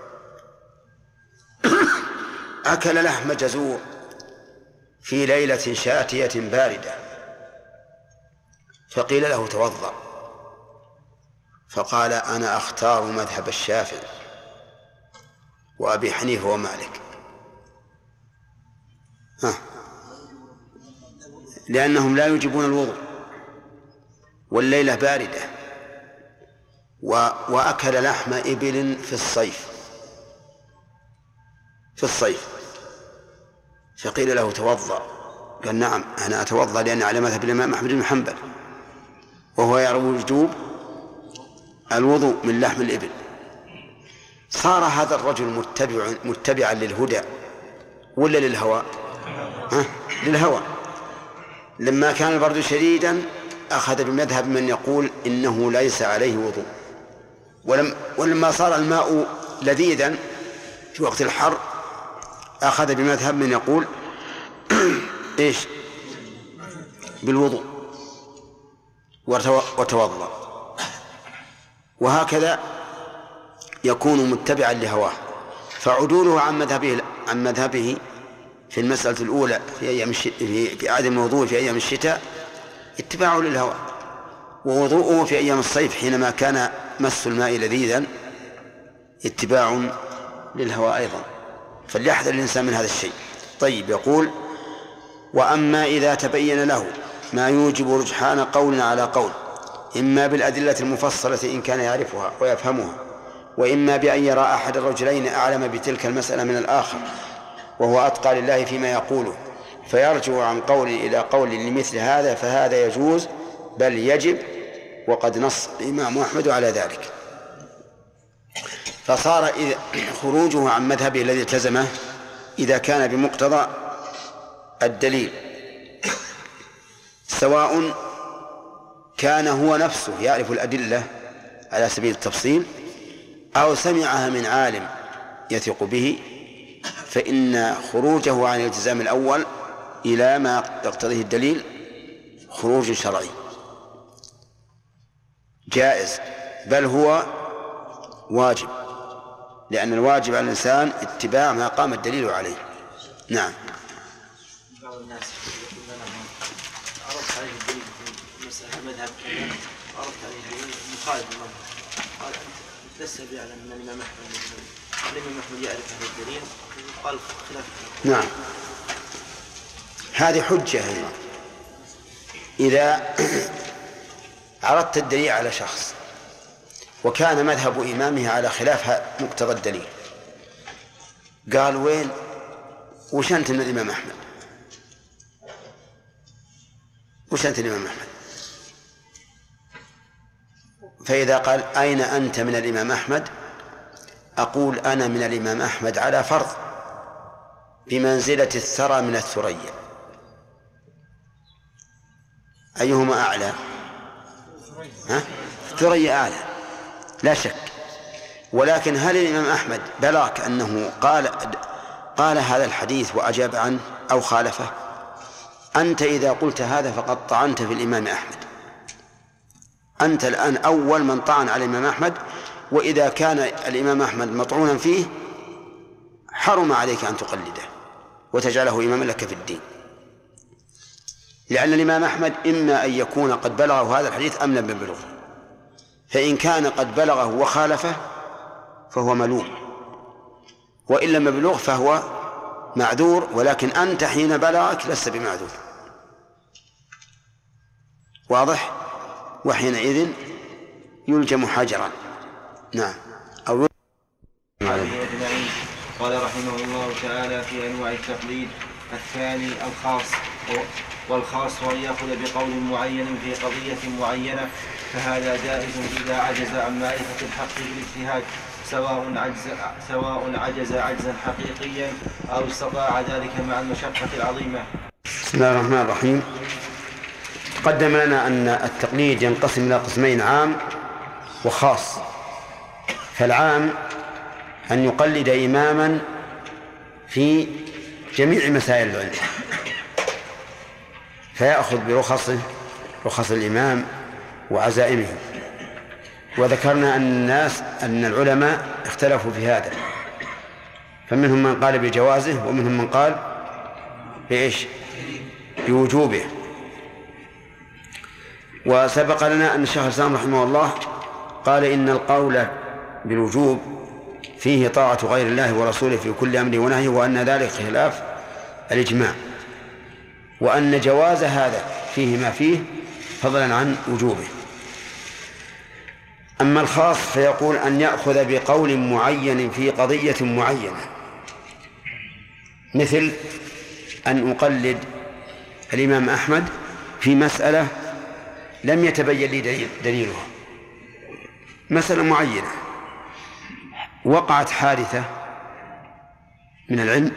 أكل لحم جزور في ليلة شاتية باردة فقيل له توضأ، فقال أنا أختار مذهب الشافعي وأبي حنيفة ومالك، لأنهم لا يجيبون الوضوء والليلة باردة، وأكل لحم إبل في الصيف فقيل له توضأ، قال نعم أنا أتوضأ لأن على مذهب الإمام أحمد بن حنبل وهو يرى وجوب الوضوء من لحم الإبل. صار هذا الرجل متبعا للهدى ولا للهوى؟ للهوى. لما كان البرد شديدا أخذ بمذهب من يقول إنه ليس عليه وضوء، ولما صار الماء لذيذا في وقت الحر أخذ بمذهب من يقول إيش؟ بالوضوء وتوضأ. وهكذا يكون متبعا لهواه، فعدوله عن مذهبه في المسألة الأولى في عدم الوضوء في أيام الشتاء اتباع للهوى، ووضوءه في أيام الصيف حينما كان مس الماء لذيذا اتباع للهوى أيضا. فليحذر الإنسان من هذا الشيء. طيب، يقول وأما إذا تبين له ما يوجب رجحان قول على قول، إما بالأدلة المفصلة إن كان يعرفها ويفهمها، وإما بأن يرى أحد الرجلين أعلم بتلك المسألة من الآخر وهو أتقى لله فيما يقوله فيرجع عن قول إلى قول لمثل هذا، فهذا يجوز بل يجب، وقد نص الإمام أحمد على ذلك. فصار خروجه عن مذهبه الذي التزمه إذا كان بمقتضى الدليل، سواء كان هو نفسه يعرف الأدلة على سبيل التفصيل أو سمعها من عالم يثق به، فإن خروجه عن الالتزام الأول إلى ما يقتضيه الدليل خروج شرعي جائز، بل هو واجب، لأن الواجب على الإنسان اتباع ما قام الدليل عليه. نعم. بعض الناس يقول لنا عرضت عليه الدليل في مسألة مذهب كذا، عرضت عليه الدليل مخالف المذهب، قال أنت لست بيعلم أن الإمام أحمد يعرف هذا الدليل، قال خلاف. نعم، هذه حجة. إذا عرضت الدليل على شخص وكان مذهب إمامه على خلاف مقتضى الدليل، قال وين وش أنت من الإمام أحمد؟ وش أنت الإمام أحمد؟ فإذا قال أين أنت من الإمام أحمد؟ أقول أنا من الإمام أحمد على فرض بمنزلة الثرى من الثريا، أيهما أعلى؟ الثريا أعلى لا شك. ولكن هل الإمام أحمد بلغك أنه قال هذا الحديث وأجاب عنه أو خالفه؟ أنت إذا قلت هذا فقد طعنت في الإمام أحمد، أنت الآن أول من طعن على الإمام أحمد، وإذا كان الإمام أحمد مطعونا فيه حرم عليك أن تقلده وتجعله إماما لك في الدين، لأن الإمام أحمد إما أن يكون قد بلغه هذا الحديث أم لم يبلغه، فإن كان قد بلغه وخالفه فهو ملوم، وإن لم يبلغه فهو معذور، ولكن أنت حين بلغك لست بمعذور. واضح؟ وحينئذ يلجم حجرا. نعم. أو أجمعين. قال رحمه الله تعالى في أنواع التقليد: الثاني الخاص، والخاص أن يأخذ بقول معين في قضية معينة، فهذا جائز إذا عجز عن معرفة الحق بالاجتهاد، سواء عجز عجزا حقيقيا أو استطاع ذلك مع المشقة العظيمة. بسم الله الرحمن الرحيم. قدم لنا أن التقليد ينقسم إلى قسمين: عام وخاص. فالعام أن يقلد إماما في جميع مسائل العلم، فيأخذ برخصه، رخص الإمام وعزائمه. وذكرنا أن العلماء اختلفوا في هذا، فمنهم من قال بجوازه ومنهم من قال بإيش؟ بوجوبه. وسبق لنا أن الشيخ الإسلام رحمه الله قال إن القول بالوجوب فيه طاعة غير الله ورسوله في كل أمر ونهي، وأن ذلك خلاف الإجماع، وأن جواز هذا فيه ما فيه فضلا عن وجوبه. أما الخاص فيقول أن يأخذ بقول معين في قضية معينة، مثل أن أقلد الإمام أحمد في مسألة لم يتبين لي دليلها، مسألة معينة وقعت حادثة من العلم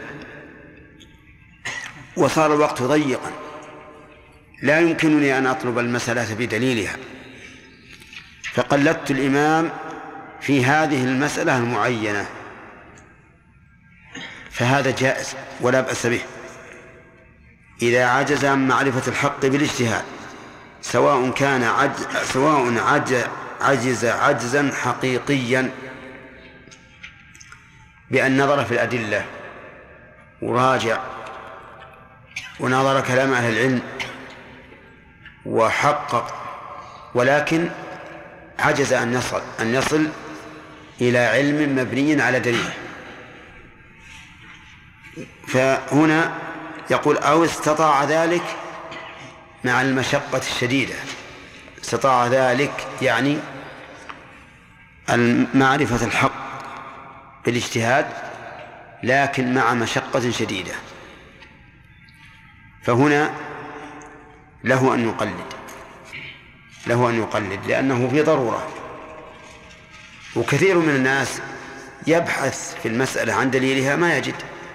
وصار الوقت ضيقا، لا يمكنني أن أطلب المسألة بدليلها، فقلدت الإمام في هذه المسألة المعينة، فهذا جائز ولا بأس به إذا عجز عن معرفة الحق بالاجتهاد، سواء عجز عجزا حقيقيا بأن نظر في الأدلة وراجع ونظر كلام أهل العلم وحقق، ولكن عجز أن يصل إلى علم مبني على دليل. فهنا يقول أو استطاع ذلك مع المشقة الشديدة. استطاع ذلك يعني معرفة الحق بالاجتهاد لكن مع مشقة شديدة، فهنا له أن يقلد لأنه في ضرورة. وكثير من الناس يبحث في المسألة عن دليلها ما يجد،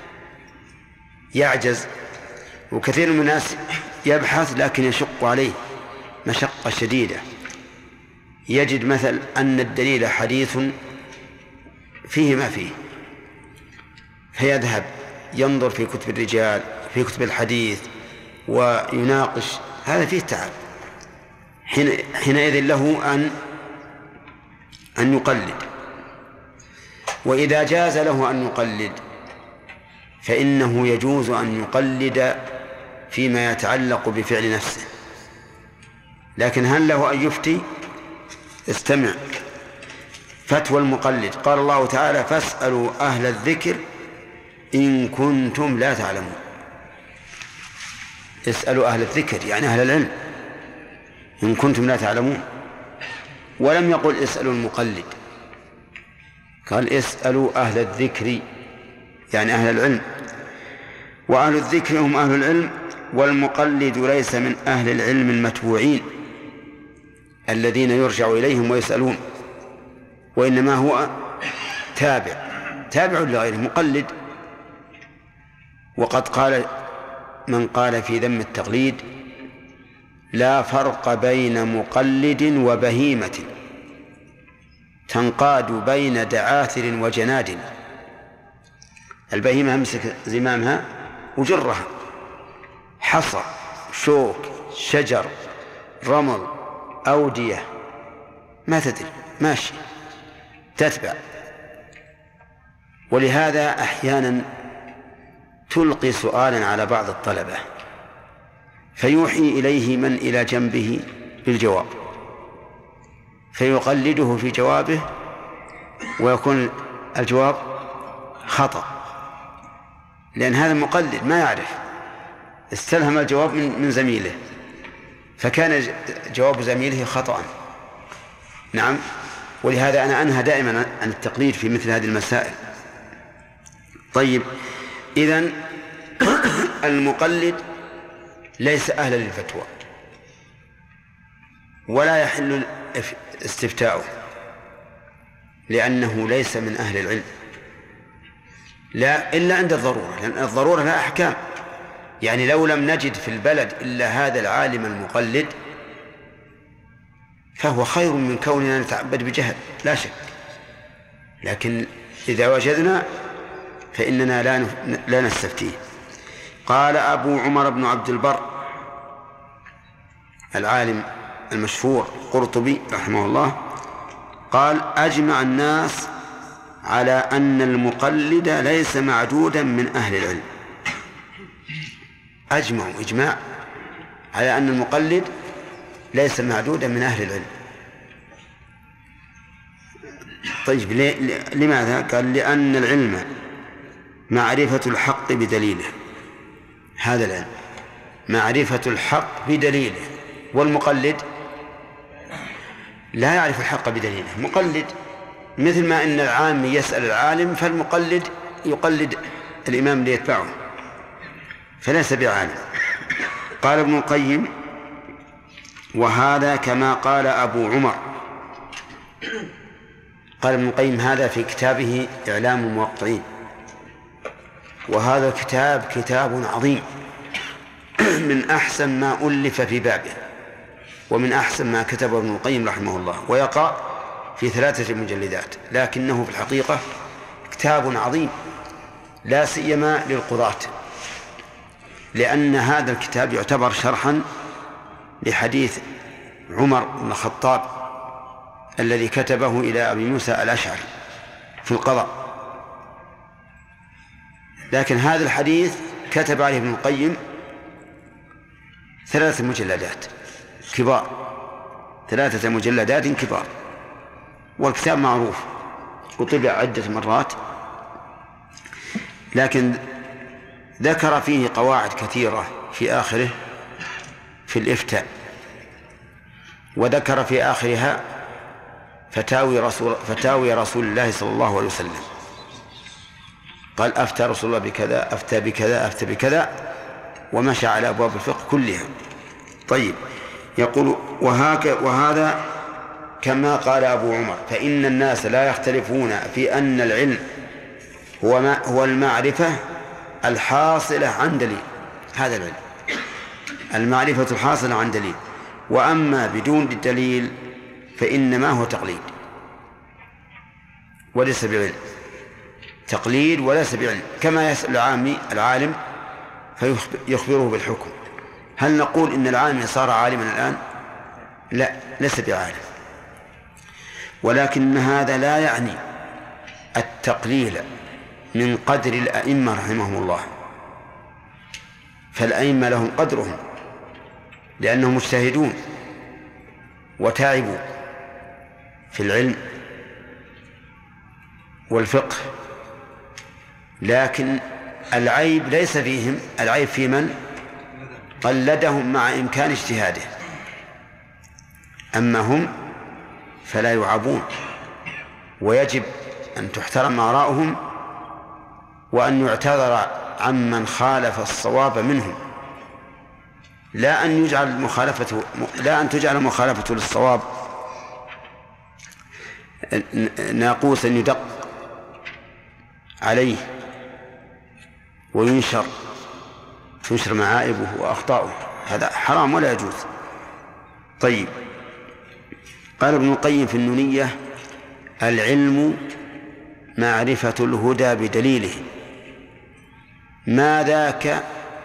يعجز. وكثير من الناس يبحث لكن يشق عليه مشقة شديدة، يجد مثل أن الدليل حديث فيه ما فيه، فيذهب ينظر في كتب الرجال في كتب الحديث ويناقش، هذا فيه تعب. حينئذ له أن يقلد. وإذا جاز له أن يقلد فإنه يجوز أن يقلد فيما يتعلق بفعل نفسه، لكن هل له أن يفتي؟ استمع: فتوى المقلد، قال الله تعالى: فاسألوا أهل الذكر إن كنتم لا تعلمون. اسألوا أهل الذكر يعني أهل العلم إن كنتم لا تعلمون، ولم يقل اسألوا المقلد، قال اسألوا أهل الذكر يعني أهل العلم، وأهل الذكر هم أهل العلم، والمقلد ليس من أهل العلم المتبوعين الذين يرجع إليهم ويسألون، وإنما هو تابع لغيره مقلد. وقد قال من قال في ذم التقليد: لا فرق بين مقلد وبهيمة تنقاد بين دعاثر وجناد. البهيمة امسك زمامها وجرها، حصى، شوك، شجر، رمل، أودية، ما تدري، ماشي تتبع. ولهذا أحيانا تلقي سؤالا على بعض الطلبة فيوحي إليه من إلى جنبه بالجواب، فيقلده في جوابه ويكون الجواب خطأ، لأن هذا مقلد ما يعرف، استلهم الجواب من زميله، فكان جواب زميله خطأ. نعم. ولهذا أنا أنهى دائما عن التقليد في مثل هذه المسائل. طيب، إذن المقلد ليس أهلا للفتوى ولا يحل استفتاؤه، لأنه ليس من أهل العلم، لا إلا عند الضرورة، لأن الضرورة لها أحكام. يعني لو لم نجد في البلد إلا هذا العالم المقلد فهو خير من كوننا نتعبد بجهل لا شك، لكن إذا وجدنا فإننا لا نستفتيه. قال أبو عمر بن عبد البر العالم المشهور قرطبي رحمه الله قال: أجمع الناس على أن المقلد ليس معدودا من أهل العلم. أجمعوا إجماع على أن المقلد ليس معدودا من أهل العلم. طيب، لماذا؟ قال: لأن العلم معرفة الحق بدليله. هذا العلم معرفة الحق بدليله، والمقلد لا يعرف الحق بدليله. مقلد مثل ما إن العام يسأل العالم، فالمقلد يقلد الإمام ليتبعه، فليس بعالم. قال ابن القيم: وهذا كما قال أبو عمر. قال ابن القيم هذا في كتابه إعلام الموقعين، وهذا الكتاب كتاب عظيم من أحسن ما ألف في بابه، ومن أحسن ما كتبه ابن القيم رحمه الله، ويقع في 3 مجلدات، لكنه في الحقيقة كتاب عظيم لا سيما للقضاة، لأن هذا الكتاب يعتبر شرحا لحديث عمر بن الخطاب الذي كتبه إلى أبي موسى الأشعري في القضاء. لكن هذا الحديث كتب عليه ابن القيم 3 مجلدات كبار، 3 مجلدات كبار، والكتاب معروف وطبع عدة مرات، لكن ذكر فيه قواعد كثيرة في آخره في الإفتاء، وذكر في آخرها فتاوي رسول الله صلى الله عليه وسلم. قال: أفتى رسول الله بكذا، أفتى بكذا، أفتى بكذا، ومشى على أبواب الفقه كلها. طيب، يقول: وهذا كما قال أبو عمر، فإن الناس لا يختلفون في أن العلم هو المعرفة الحاصلة عن دليل. هذا العلم المعرفة الحاصلة عن دليل، وأما بدون الدليل فإنما هو تقليد وليس بعلم، تقليد وليس بعلم. كما يسأل العالم فيخبره بالحكم، هل نقول إن العالم صار عالما الآن؟ لا، ليس بعالم. ولكن هذا لا يعني التقليل من قدر الأئمة رحمهم الله، فالأئمة لهم قدرهم لأنهم مجتهدون وتعبوا في العلم والفقه، لكن العيب ليس فيهم، العيب في من قلدهم مع إمكان اجتهاده. أما هم فلا يعابون، ويجب أن تحترم آراؤهم وأن يعتذر عمن خالف الصواب منهم، لا أن تجعل مخالفته للصواب ناقوسا يدق عليه وينشر معائبه وأخطاؤه، هذا حرام ولا يجوز. طيب، قال ابن القيم في النونية: العلم معرفة الهدى بدليله، ما ذاك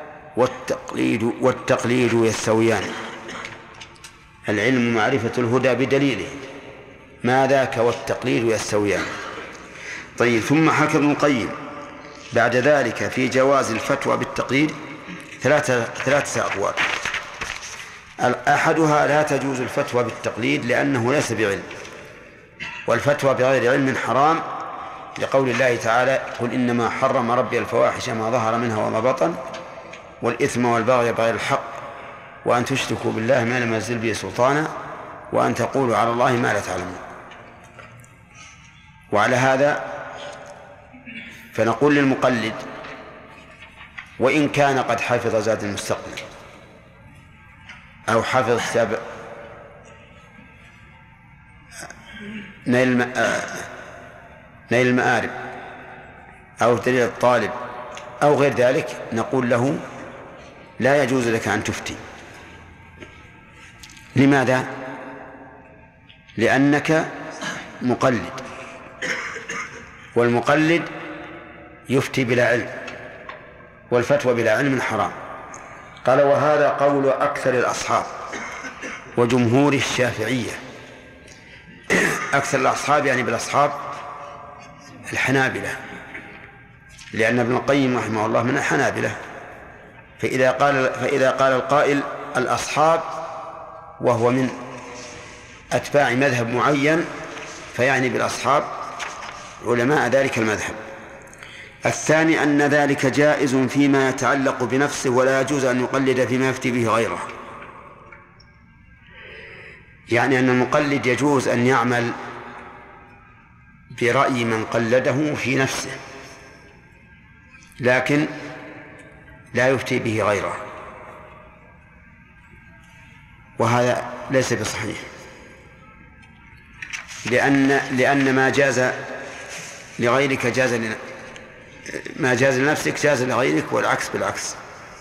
والتقليد يستويان. العلم معرفة الهدى بدليله، ما ذاك والتقليد يستويان. طيب، ثم حكى ابن القيم بعد ذلك في جواز الفتوى بالتقليد 3 أقوال. أحدها: لا تجوز الفتوى بالتقليد لأنه ليس بعلم، والفتوى بغير علم حرام، لقول الله تعالى: قل إنما حرم ربي الفواحش ما ظهر منها وما بطن والإثم والبغي بغير الحق وأن تشركوا بالله ما لم ينزل به سلطانا وأن تقولوا على الله ما لا تعلمون. وعلى هذا فنقول للمقلد وإن كان قد حفظ زاد المستقنع أو حفظ كتاب نيل المآرب أو دليل الطالب أو غير ذلك، نقول له لا يجوز لك أن تفتي. لماذا؟ لأنك مقلد، والمقلد يفتي بلا علم، والفتوى بلا علم حرام. قال وهذا قول أكثر الأصحاب وجمهور الشافعية. أكثر الأصحاب يعني بالأصحاب الحنابلة، لأن ابن القيم رحمه الله من الحنابلة. فإذا قال القائل الأصحاب وهو من أتباع مذهب معين فيعني بالأصحاب علماء ذلك المذهب. الثاني أن ذلك جائز فيما يتعلق بنفسه، ولا يجوز أن يقلد فيما يفتي به غيره. يعني أن المقلد يجوز أن يعمل برأي من قلده في نفسه، لكن لا يفتي به غيره، وهذا ليس بصحيح، لأن ما جاز لغيرك ما جاز لنفسك جاز لغيرك، والعكس بالعكس.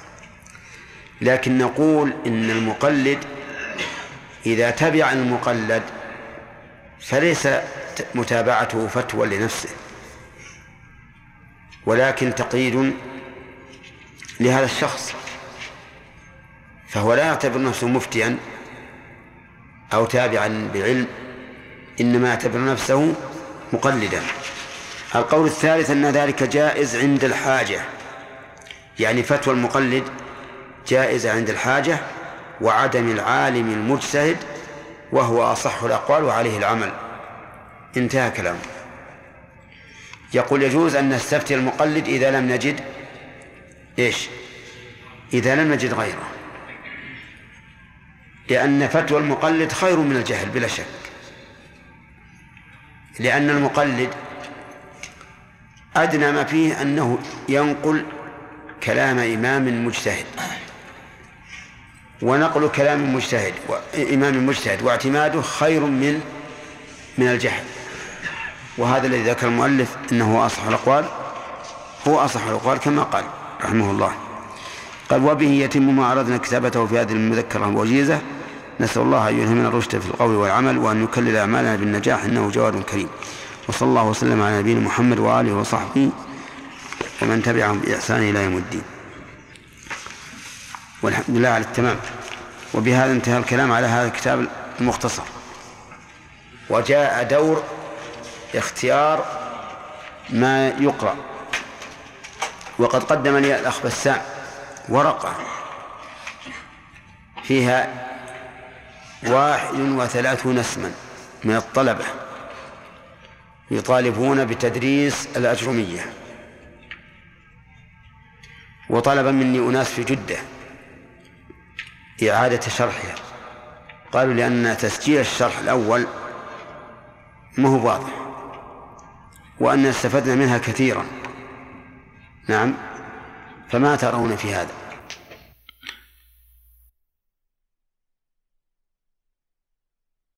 لكن نقول إن المقلد إذا تبع المقلد فليس متابعته فتوى لنفسه، ولكن تقييد لهذا الشخص، فهو لا يعتبر نفسه مفتيا أو تابعا بعلم، إنما يعتبر نفسه مقلدا. القول الثالث أن ذلك جائز عند الحاجة، يعني فتوى المقلد جائزة عند الحاجة وعدم العالم المجتهد، وهو أصح الأقوال وعليه العمل. انتهى كلامه. يقول يجوز أن نستفتي المقلد إذا لم نجد إذا لم نجد غيره، لأن فتوى المقلد خير من الجهل بلا شك، لأن المقلد أدنى ما فيه أنه ينقل كلام إمام مجتهد، ونقل كلام إمام مجتهد واعتماده خير من الجهل. وهذا الذي ذكر المؤلف إنه أصح الأقوال، هو أصح الأقوال كما قال رحمه الله. قال وبه يتم ما أردنا كتابته في هذه المذكرة الوجيزة. نسأل الله أن يلهمنا الرشد في القول والعمل، وأن يكلل أعمالنا بالنجاح، إنه جواد كريم. وصلى الله وسلم على نبينا محمد وآله وصحبه ومن تبعهم بإحسان إلى يوم الدين. والحمد لله على التمام. وبهذا انتهى الكلام على هذا الكتاب المختصر، وجاء دور اختيار ما يقرأ. وقد قدم لي الأخ بسام ورقة فيها 31 اسما من الطلبة يطالبون بتدريس الأجرمية، وطلب مني أناس في جدة إعادة شرحها. قالوا لأن تسجيل الشرح الأول ما هو واضح، وأن استفدنا منها كثيرا. نعم، فما ترون في هذا؟